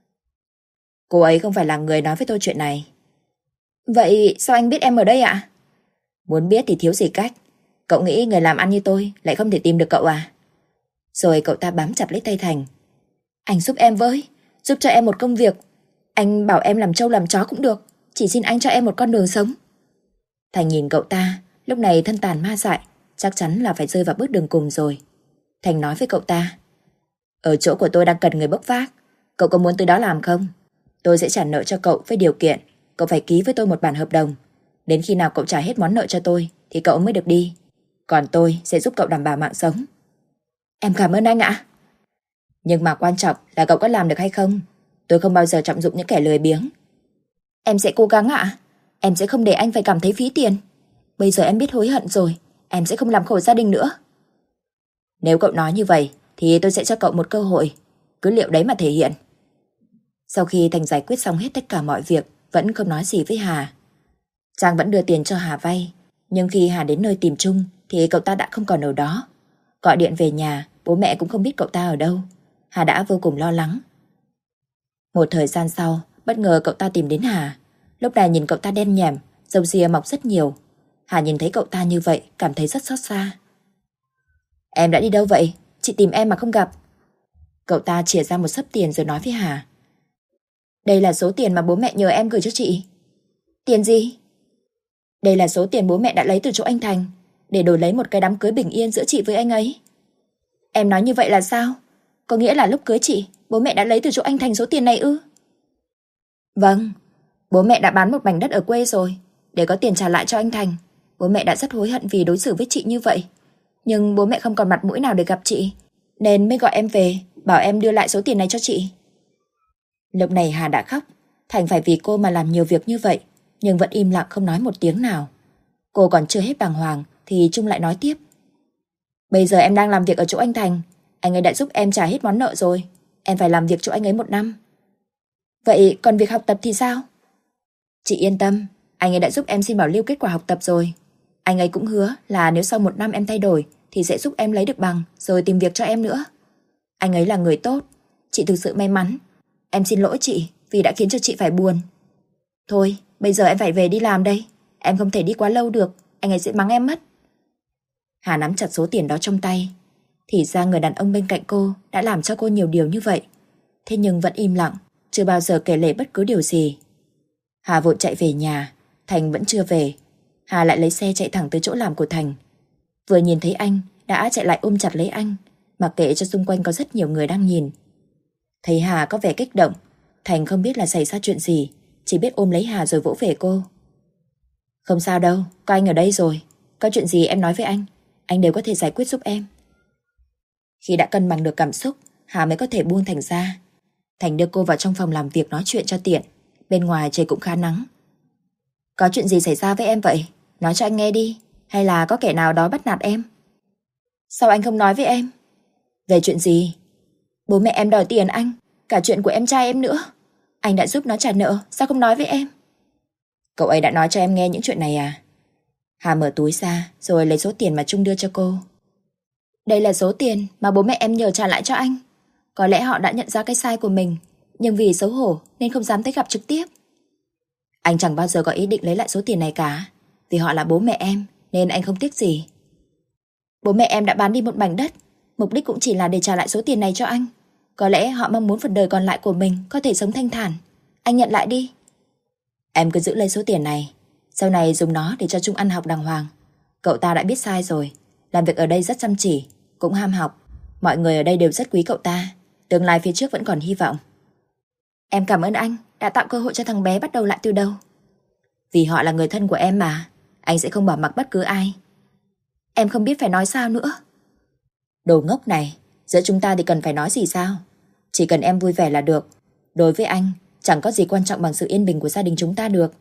Cô ấy không phải là người nói với tôi chuyện này. Vậy sao anh biết em ở đây ạ? Muốn biết thì thiếu gì cách. Cậu nghĩ người làm ăn như tôi lại không thể tìm được cậu à? Rồi cậu ta bám chặt lấy tay Thành. Anh giúp em với, giúp cho em một công việc. Anh bảo em làm trâu làm chó cũng được. Chỉ xin anh cho em một con đường sống. Thành nhìn cậu ta, lúc này thân tàn ma dại, chắc chắn là phải rơi vào bước đường cùng rồi. Thành nói với cậu ta. Ở chỗ của tôi đang cần người bốc vác. Cậu có muốn tới đó làm không? Tôi sẽ trả nợ cho cậu với điều kiện cậu phải ký với tôi một bản hợp đồng. Đến khi nào cậu trả hết món nợ cho tôi thì cậu mới được đi. Còn tôi sẽ giúp cậu đảm bảo mạng sống. Em cảm ơn anh ạ. Nhưng mà quan trọng là cậu có làm được hay không? Tôi không bao giờ trọng dụng những kẻ lười biếng. Em sẽ cố gắng ạ. Em sẽ không để anh phải cảm thấy phí tiền. Bây giờ em biết hối hận rồi. Em sẽ không làm khổ gia đình nữa. Nếu cậu nói như vậy thì tôi sẽ cho cậu một cơ hội. Cứ liệu đấy mà thể hiện. Sau khi Thành giải quyết xong hết tất cả mọi việc, vẫn không nói gì với Hà. Trang vẫn đưa tiền cho Hà vay, nhưng khi Hà đến nơi tìm Trung thì cậu ta đã không còn ở đó. Gọi điện về nhà, bố mẹ cũng không biết cậu ta ở đâu. Hà đã vô cùng lo lắng. Một thời gian sau, bất ngờ cậu ta tìm đến Hà. Lúc này nhìn cậu ta đen nhẻm, râu ria mọc rất nhiều. Hà nhìn thấy cậu ta như vậy, cảm thấy rất xót xa. Em đã đi đâu vậy? Chị tìm em mà không gặp. Cậu ta chìa ra một xấp tiền rồi nói với Hà. Đây là số tiền mà bố mẹ nhờ em gửi cho chị. Tiền gì? Đây là số tiền bố mẹ đã lấy từ chỗ anh Thành, để đổi lấy một cái đám cưới bình yên giữa chị với anh ấy. Em nói như vậy là sao? Có nghĩa là lúc cưới chị, bố mẹ đã lấy từ chỗ anh Thành số tiền này ư? Vâng, bố mẹ đã bán một mảnh đất ở quê rồi, để có tiền trả lại cho anh Thành. Bố mẹ đã rất hối hận vì đối xử với chị như vậy. Nhưng bố mẹ không còn mặt mũi nào để gặp chị, nên mới gọi em về, bảo em đưa lại số tiền này cho chị. Lúc này Hà đã khóc. Thành phải vì cô mà làm nhiều việc như vậy, nhưng vẫn im lặng không nói một tiếng nào. Cô còn chưa hết bàng hoàng thì Trung lại nói tiếp. Bây giờ em đang làm việc ở chỗ anh Thành. Anh ấy đã giúp em trả hết món nợ rồi. Em phải làm việc chỗ anh ấy 1 năm. Vậy còn việc học tập thì sao? Chị yên tâm, anh ấy đã giúp em xin bảo lưu kết quả học tập rồi. Anh ấy cũng hứa là nếu sau 1 năm em thay đổi thì sẽ giúp em lấy được bằng rồi tìm việc cho em nữa. Anh ấy là người tốt. Chị thực sự may mắn. Em xin lỗi chị vì đã khiến cho chị phải buồn. Thôi, bây giờ em phải về đi làm đây. Em không thể đi quá lâu được, anh ấy sẽ mắng em mất. Hà nắm chặt số tiền đó trong tay. Thì ra người đàn ông bên cạnh cô đã làm cho cô nhiều điều như vậy. Thế nhưng vẫn im lặng, chưa bao giờ kể lể bất cứ điều gì. Hà vội chạy về nhà. Thành vẫn chưa về. Hà lại lấy xe chạy thẳng tới chỗ làm của Thành. Vừa nhìn thấy anh, đã chạy lại ôm chặt lấy anh, mặc kệ cho xung quanh có rất nhiều người đang nhìn. Thấy Hà có vẻ kích động, Thành không biết là xảy ra chuyện gì, chỉ biết ôm lấy Hà rồi vỗ về cô. Không sao đâu, có anh ở đây rồi. Có chuyện gì em nói với anh đều có thể giải quyết giúp em. Khi đã cân bằng được cảm xúc, Hà mới có thể buông Thành ra. Thành đưa cô vào trong phòng làm việc nói chuyện cho tiện. Bên ngoài trời cũng khá nắng. Có chuyện gì xảy ra với em vậy? Nói cho anh nghe đi. Hay là có kẻ nào đó bắt nạt em? Sao anh không nói với em? Về chuyện gì? Bố mẹ em đòi tiền anh, cả chuyện của em trai em nữa. Anh đã giúp nó trả nợ, sao không nói với em? Cậu ấy đã nói cho em nghe những chuyện này à? Hà mở túi ra rồi lấy số tiền mà Trung đưa cho cô. Đây là số tiền mà bố mẹ em nhờ trả lại cho anh. Có lẽ họ đã nhận ra cái sai của mình, nhưng vì xấu hổ nên không dám tới gặp trực tiếp. Anh chẳng bao giờ có ý định lấy lại số tiền này cả. Vì họ là bố mẹ em nên anh không tiếc gì. Bố mẹ em đã bán đi một mảnh đất, mục đích cũng chỉ là để trả lại số tiền này cho anh. Có lẽ họ mong muốn phần đời còn lại của mình có thể sống thanh thản. Anh nhận lại đi. Em cứ giữ lấy số tiền này, sau này dùng nó để cho Trung ăn học đàng hoàng. Cậu ta đã biết sai rồi. Làm việc ở đây rất chăm chỉ, cũng ham học. Mọi người ở đây đều rất quý cậu ta. Tương lai phía trước vẫn còn hy vọng. Em cảm ơn anh đã tạo cơ hội cho thằng bé bắt đầu lại từ đầu. Vì họ là người thân của em mà, anh sẽ không bỏ mặc bất cứ ai. Em không biết phải nói sao nữa. Đồ ngốc này, giữa chúng ta thì cần phải nói gì sao? Chỉ cần em vui vẻ là được. Đối với anh, chẳng có gì quan trọng bằng sự yên bình của gia đình chúng ta được.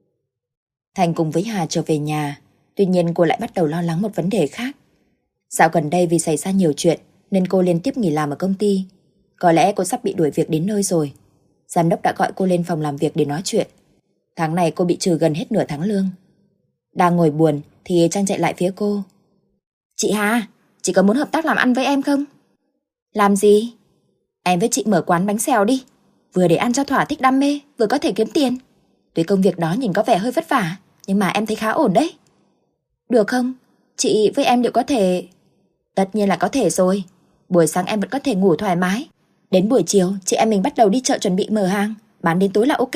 Thành cùng với Hà trở về nhà. Tuy nhiên cô lại bắt đầu lo lắng một vấn đề khác. Dạo gần đây vì xảy ra nhiều chuyện nên cô liên tiếp nghỉ làm ở công ty. Có lẽ cô sắp bị đuổi việc đến nơi rồi. Giám đốc đã gọi cô lên phòng làm việc để nói chuyện. Tháng này cô bị trừ gần hết nửa tháng lương. Đang ngồi buồn thì Trang chạy lại phía cô. Chị Hà, chị có muốn hợp tác làm ăn với em không? Làm gì? Em với chị mở quán bánh xèo đi. Vừa để ăn cho thỏa thích đam mê, vừa có thể kiếm tiền. Tuy công việc đó nhìn có vẻ hơi vất vả, nhưng mà em thấy khá ổn đấy. Được không? Chị với em liệu có thể... Tất nhiên là có thể rồi. Buổi sáng em vẫn có thể ngủ thoải mái. Đến buổi chiều, chị em mình bắt đầu đi chợ chuẩn bị mở hàng. Bán đến tối là ok.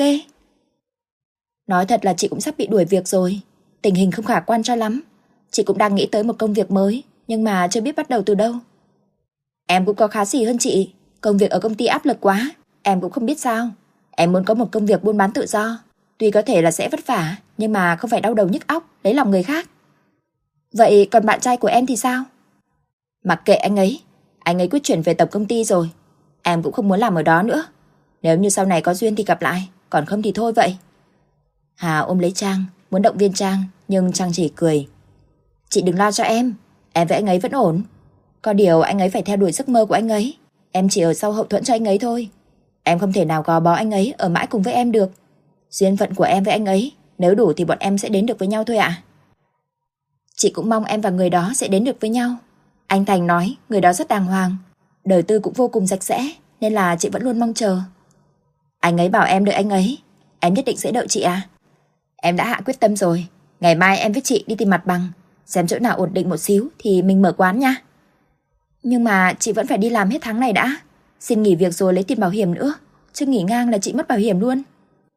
Nói thật là chị cũng sắp bị đuổi việc rồi. Tình hình không khả quan cho lắm. Chị cũng đang nghĩ tới một công việc mới, nhưng mà chưa biết bắt đầu từ đâu. Em cũng có khá gì hơn chị. Công việc ở công ty áp lực quá, em cũng không biết sao. Em muốn có một công việc buôn bán tự do. Tuy có thể là sẽ vất vả, nhưng mà không phải đau đầu nhức óc lấy lòng người khác. Vậy còn bạn trai của em thì sao? Mặc kệ anh ấy quyết chuyển về tổng công ty rồi. Em cũng không muốn làm ở đó nữa. Nếu như sau này có duyên thì gặp lại, còn không thì thôi vậy. Hà ôm lấy Trang, muốn động viên Trang, nhưng Trang chỉ cười. Chị đừng lo cho em với anh ấy vẫn ổn. Có điều anh ấy phải theo đuổi giấc mơ của anh ấy. Em chỉ ở sau hậu thuẫn cho anh ấy thôi. Em không thể nào gò bó anh ấy ở mãi cùng với em được. Duyên phận của em với anh ấy, nếu đủ thì bọn em sẽ đến được với nhau thôi ạ. Chị cũng mong em và người đó sẽ đến được với nhau. Anh Thành nói người đó rất đàng hoàng, đời tư cũng vô cùng sạch sẽ, nên là chị vẫn luôn mong chờ. Anh ấy bảo em đợi anh ấy, em nhất định sẽ đợi chị à? Em đã hạ quyết tâm rồi. Ngày mai em với chị đi tìm mặt bằng, xem chỗ nào ổn định một xíu thì mình mở quán nha. Nhưng mà chị vẫn phải đi làm hết tháng này đã. Xin nghỉ việc rồi lấy tiền bảo hiểm nữa, chứ nghỉ ngang là chị mất bảo hiểm luôn.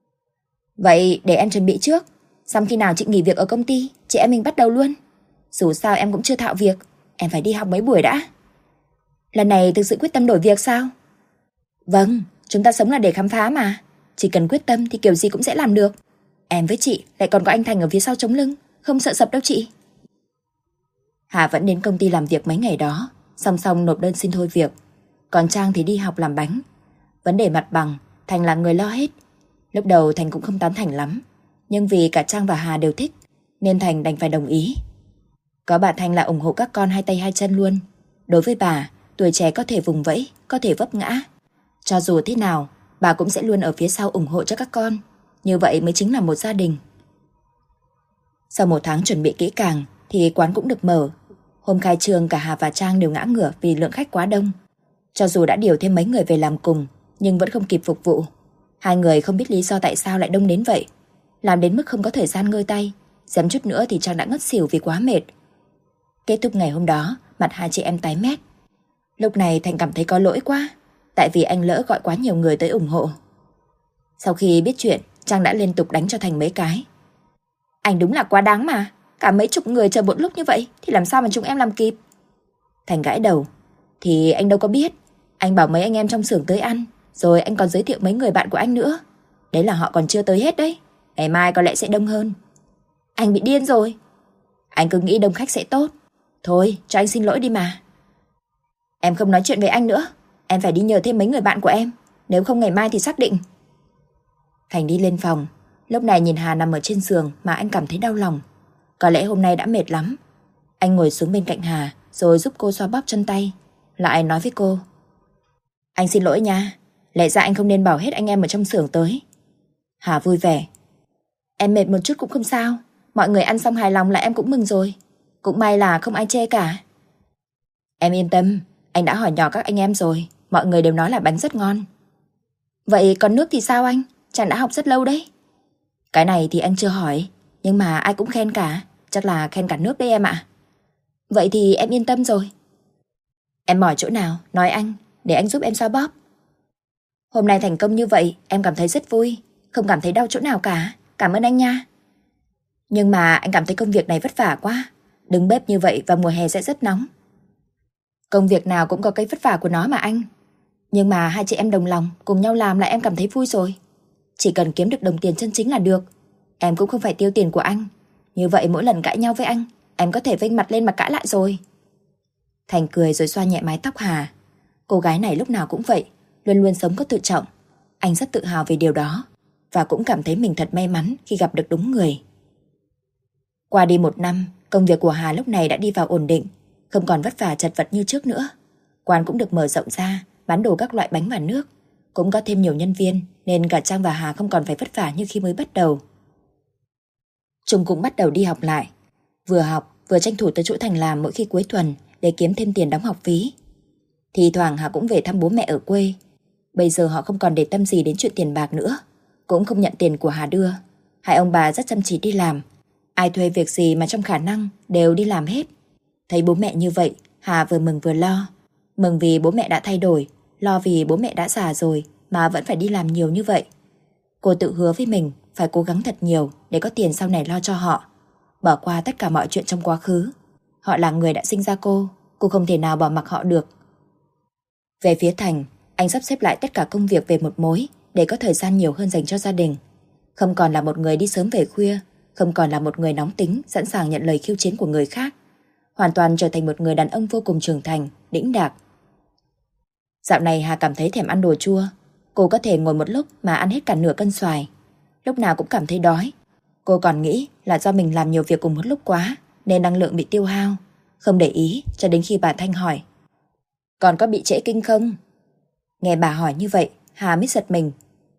Vậy để em chuẩn bị trước, xong khi nào chị nghỉ việc ở công ty, chị em mình bắt đầu luôn. Dù sao em cũng chưa thạo việc, em phải đi học mấy buổi đã. Lần này thực sự quyết tâm đổi việc sao? Vâng, chúng ta sống là để khám phá mà. Chỉ cần quyết tâm thì kiểu gì cũng sẽ làm được. Em với chị lại còn có anh Thành ở phía sau chống lưng, không sợ sập đâu chị. Hà vẫn đến công ty làm việc mấy ngày đó, song song nộp đơn xin thôi việc. Còn Trang thì đi học làm bánh. Vấn đề mặt bằng, Thành là người lo hết. Lúc đầu Thành cũng không tán thành lắm, nhưng vì cả Trang và Hà đều thích, nên Thành đành phải đồng ý. Có bà Thanh là ủng hộ các con hai tay hai chân luôn. Đối với bà, tuổi trẻ có thể vùng vẫy, có thể vấp ngã. Cho dù thế nào, bà cũng sẽ luôn ở phía sau ủng hộ cho các con. Như vậy mới chính là một gia đình. Sau một tháng chuẩn bị kỹ càng thì quán cũng được mở. Hôm khai trương cả Hà và Trang đều ngã ngửa vì lượng khách quá đông. Cho dù đã điều thêm mấy người về làm cùng, nhưng vẫn không kịp phục vụ. Hai người không biết lý do tại sao lại đông đến vậy, làm đến mức không có thời gian ngơi tay. Dám chút nữa thì Trang đã ngất xỉu vì quá mệt. Kết thúc ngày hôm đó, mặt hai chị em tái mét. Lúc này Thành cảm thấy có lỗi quá, tại vì anh lỡ gọi quá nhiều người tới ủng hộ. Sau khi biết chuyện, Trang đã liên tục đánh cho Thành mấy cái. Anh đúng là quá đáng mà, cả mấy chục người chờ một lúc như vậy thì làm sao mà chúng em làm kịp? Thành gãi đầu. Thì anh đâu có biết, anh bảo mấy anh em trong xưởng tới ăn, rồi anh còn giới thiệu mấy người bạn của anh nữa. Đấy là họ còn chưa tới hết đấy, ngày mai có lẽ sẽ đông hơn. Anh bị điên rồi. Anh cứ nghĩ đông khách sẽ tốt. Thôi, cho anh xin lỗi đi mà. Em không nói chuyện với anh nữa, em phải đi nhờ thêm mấy người bạn của em, nếu không ngày mai thì xác định. Thành đi lên phòng. Lúc này nhìn Hà nằm ở trên giường mà anh cảm thấy đau lòng. Có lẽ hôm nay đã mệt lắm. Anh ngồi xuống bên cạnh Hà rồi giúp cô xoa bóp chân tay. Lại nói với cô: Anh xin lỗi nha, lẽ ra anh không nên bảo hết anh em ở trong xưởng tới. Hà vui vẻ: Em mệt một chút cũng không sao, mọi người ăn xong hài lòng là em cũng mừng rồi. Cũng may là không ai chê cả. Em yên tâm, anh đã hỏi nhỏ các anh em rồi, mọi người đều nói là bánh rất ngon. Vậy còn nước thì sao anh? Chàng đã học rất lâu đấy. Cái này thì anh chưa hỏi, nhưng mà ai cũng khen cả, chắc là khen cả nước đấy em ạ. Vậy thì em yên tâm rồi. Em mỏi chỗ nào, nói anh, để anh giúp em xoa bóp. Hôm nay thành công như vậy, em cảm thấy rất vui, không cảm thấy đau chỗ nào cả, cảm ơn anh nha. Nhưng mà anh cảm thấy công việc này vất vả quá, đứng bếp như vậy vào mùa hè sẽ rất nóng. Công việc nào cũng có cái vất vả của nó mà anh. Nhưng mà hai chị em đồng lòng, cùng nhau làm là em cảm thấy vui rồi. Chỉ cần kiếm được đồng tiền chân chính là được. Em cũng không phải tiêu tiền của anh. Như vậy mỗi lần cãi nhau với anh, em có thể vênh mặt lên mà cãi lại rồi. Thành cười rồi xoa nhẹ mái tóc Hà. Cô gái này lúc nào cũng vậy, luôn luôn sống có tự trọng. Anh rất tự hào về điều đó, và cũng cảm thấy mình thật may mắn khi gặp được đúng người. Qua đi 1 năm, công việc của Hà lúc này đã đi vào ổn định, không còn vất vả chật vật như trước nữa. Quán cũng được mở rộng ra, bán đồ các loại bánh và nước. Cũng có thêm nhiều nhân viên, nên cả Trang và Hà không còn phải vất vả như khi mới bắt đầu. Trung cũng bắt đầu đi học lại. Vừa học, vừa tranh thủ tới chỗ Thành làm mỗi khi cuối tuần để kiếm thêm tiền đóng học phí. Thì thoảng Hà cũng về thăm bố mẹ ở quê. Bây giờ họ không còn để tâm gì đến chuyện tiền bạc nữa, cũng không nhận tiền của Hà đưa. Hai ông bà rất chăm chỉ đi làm. Ai thuê việc gì mà trong khả năng đều đi làm hết. Thấy bố mẹ như vậy, Hà vừa mừng vừa lo. Mừng vì bố mẹ đã thay đổi, lo vì bố mẹ đã già rồi mà vẫn phải đi làm nhiều như vậy. Cô tự hứa với mình phải cố gắng thật nhiều để có tiền sau này lo cho họ. Bỏ qua tất cả mọi chuyện trong quá khứ. Họ là người đã sinh ra cô không thể nào bỏ mặc họ được. Về phía Thành, anh sắp xếp lại tất cả công việc về một mối để có thời gian nhiều hơn dành cho gia đình. Không còn là một người đi sớm về khuya, không còn là một người nóng tính, sẵn sàng nhận lời khiêu chiến của người khác. Hoàn toàn trở thành một người đàn ông vô cùng trưởng thành, đĩnh đạc. Dạo này Hà cảm thấy thèm ăn đồ chua. Cô có thể ngồi một lúc mà ăn hết cả nửa cân xoài. Lúc nào cũng cảm thấy đói. Cô còn nghĩ là do mình làm nhiều việc cùng một lúc quá nên năng lượng bị tiêu hao. Không để ý cho đến khi bà Thanh hỏi: "Còn có bị trễ kinh không?" Nghe bà hỏi như vậy, Hà mới giật mình.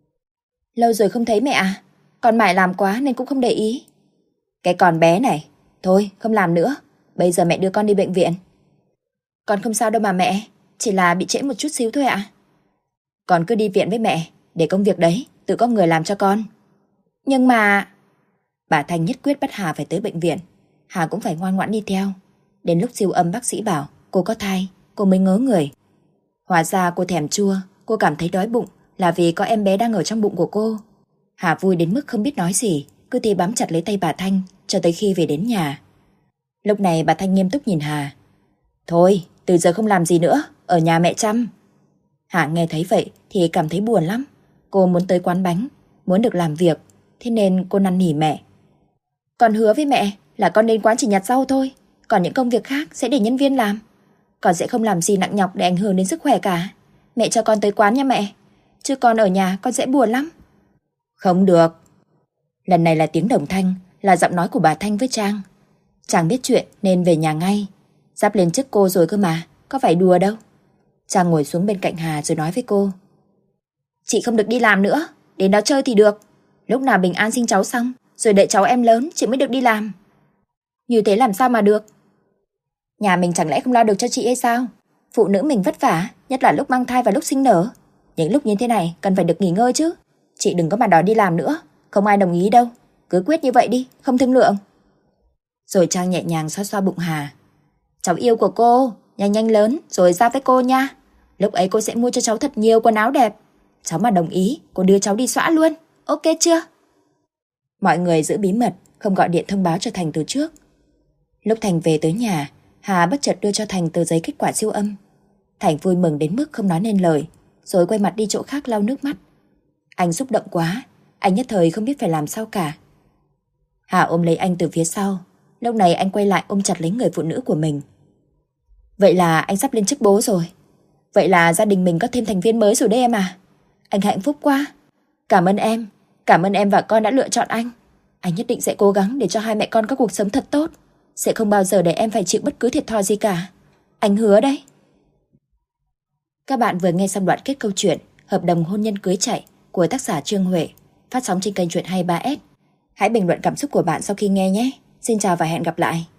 "Lâu rồi không thấy mẹ à? Con mải làm quá nên cũng không để ý." "Cái con bé này, thôi không làm nữa. Bây giờ mẹ đưa con đi bệnh viện." "Con không sao đâu mà mẹ, chỉ là bị trễ một chút xíu thôi ạ." "Con cứ đi viện với mẹ, để công việc đấy tự có người làm cho con." "Nhưng mà..." Bà Thanh nhất quyết bắt Hà phải tới bệnh viện. Hà cũng phải ngoan ngoãn đi theo. Đến lúc siêu âm bác sĩ bảo cô có thai, cô mới ngớ người. Hóa ra cô thèm chua, cô cảm thấy đói bụng là vì có em bé đang ở trong bụng của cô. Hà vui đến mức không biết nói gì, cứ thế bám chặt lấy tay bà Thanh cho tới khi về đến nhà. Lúc này bà Thanh nghiêm túc nhìn Hà. "Thôi, từ giờ không làm gì nữa, ở nhà mẹ chăm." Hà nghe thấy vậy thì cảm thấy buồn lắm. Cô muốn tới quán bánh, muốn được làm việc, thế nên cô năn nỉ mẹ. "Con hứa với mẹ là con đến quán chỉ nhặt rau thôi, còn những công việc khác sẽ để nhân viên làm. Con sẽ không làm gì nặng nhọc để ảnh hưởng đến sức khỏe cả. Mẹ cho con tới quán nha mẹ, chứ con ở nhà con sẽ buồn lắm." "Không được." Lần này là tiếng đồng thanh, là giọng nói của bà Thanh với Trang. Trang biết chuyện nên về nhà ngay. Sắp lên chức cô rồi cơ mà, có phải đùa đâu. Trang ngồi xuống bên cạnh Hà rồi nói với cô. "Chị không được đi làm nữa, đến đó chơi thì được. Lúc nào Bình An sinh cháu xong, rồi đợi cháu em lớn chị mới được đi làm." "Như thế làm sao mà được? Nhà mình chẳng lẽ không lo được cho chị hay sao? Phụ nữ mình vất vả, nhất là lúc mang thai và lúc sinh nở. Những lúc như thế này cần phải được nghỉ ngơi chứ. Chị đừng có mà đòi đi làm nữa, không ai đồng ý đâu. Cứ quyết như vậy đi, không thương lượng." Rồi Trang nhẹ nhàng xoa xoa bụng Hà. "Cháu yêu của cô, nhanh nhanh lớn rồi ra với cô nha. Lúc ấy cô sẽ mua cho cháu thật nhiều quần áo đẹp. Cháu mà đồng ý, cô đưa cháu đi xõa luôn. Ok chưa?" Mọi người giữ bí mật, không gọi điện thông báo cho Thành từ trước. Lúc Thành về tới nhà, Hà bất chợt đưa cho Thành tờ giấy kết quả siêu âm. Thành vui mừng đến mức không nói nên lời, rồi quay mặt đi chỗ khác lau nước mắt. Anh xúc động quá, anh nhất thời không biết phải làm sao cả. Hà ôm lấy anh từ phía sau. Lúc này anh quay lại ôm chặt lấy người phụ nữ của mình. "Vậy là anh sắp lên chức bố rồi. Vậy là gia đình mình có thêm thành viên mới rồi đấy em à. Anh hạnh phúc quá. Cảm ơn em và con đã lựa chọn anh. Anh nhất định sẽ cố gắng để cho hai mẹ con có cuộc sống thật tốt. Sẽ không bao giờ để em phải chịu bất cứ thiệt thòi gì cả. Anh hứa đấy." Các bạn vừa nghe xong đoạn kết câu chuyện Hợp đồng hôn nhân cưới chạy của tác giả Trương Huệ, phát sóng trên kênh Chuyện 23S. Hãy bình luận cảm xúc của bạn sau khi nghe nhé. Xin chào và hẹn gặp lại.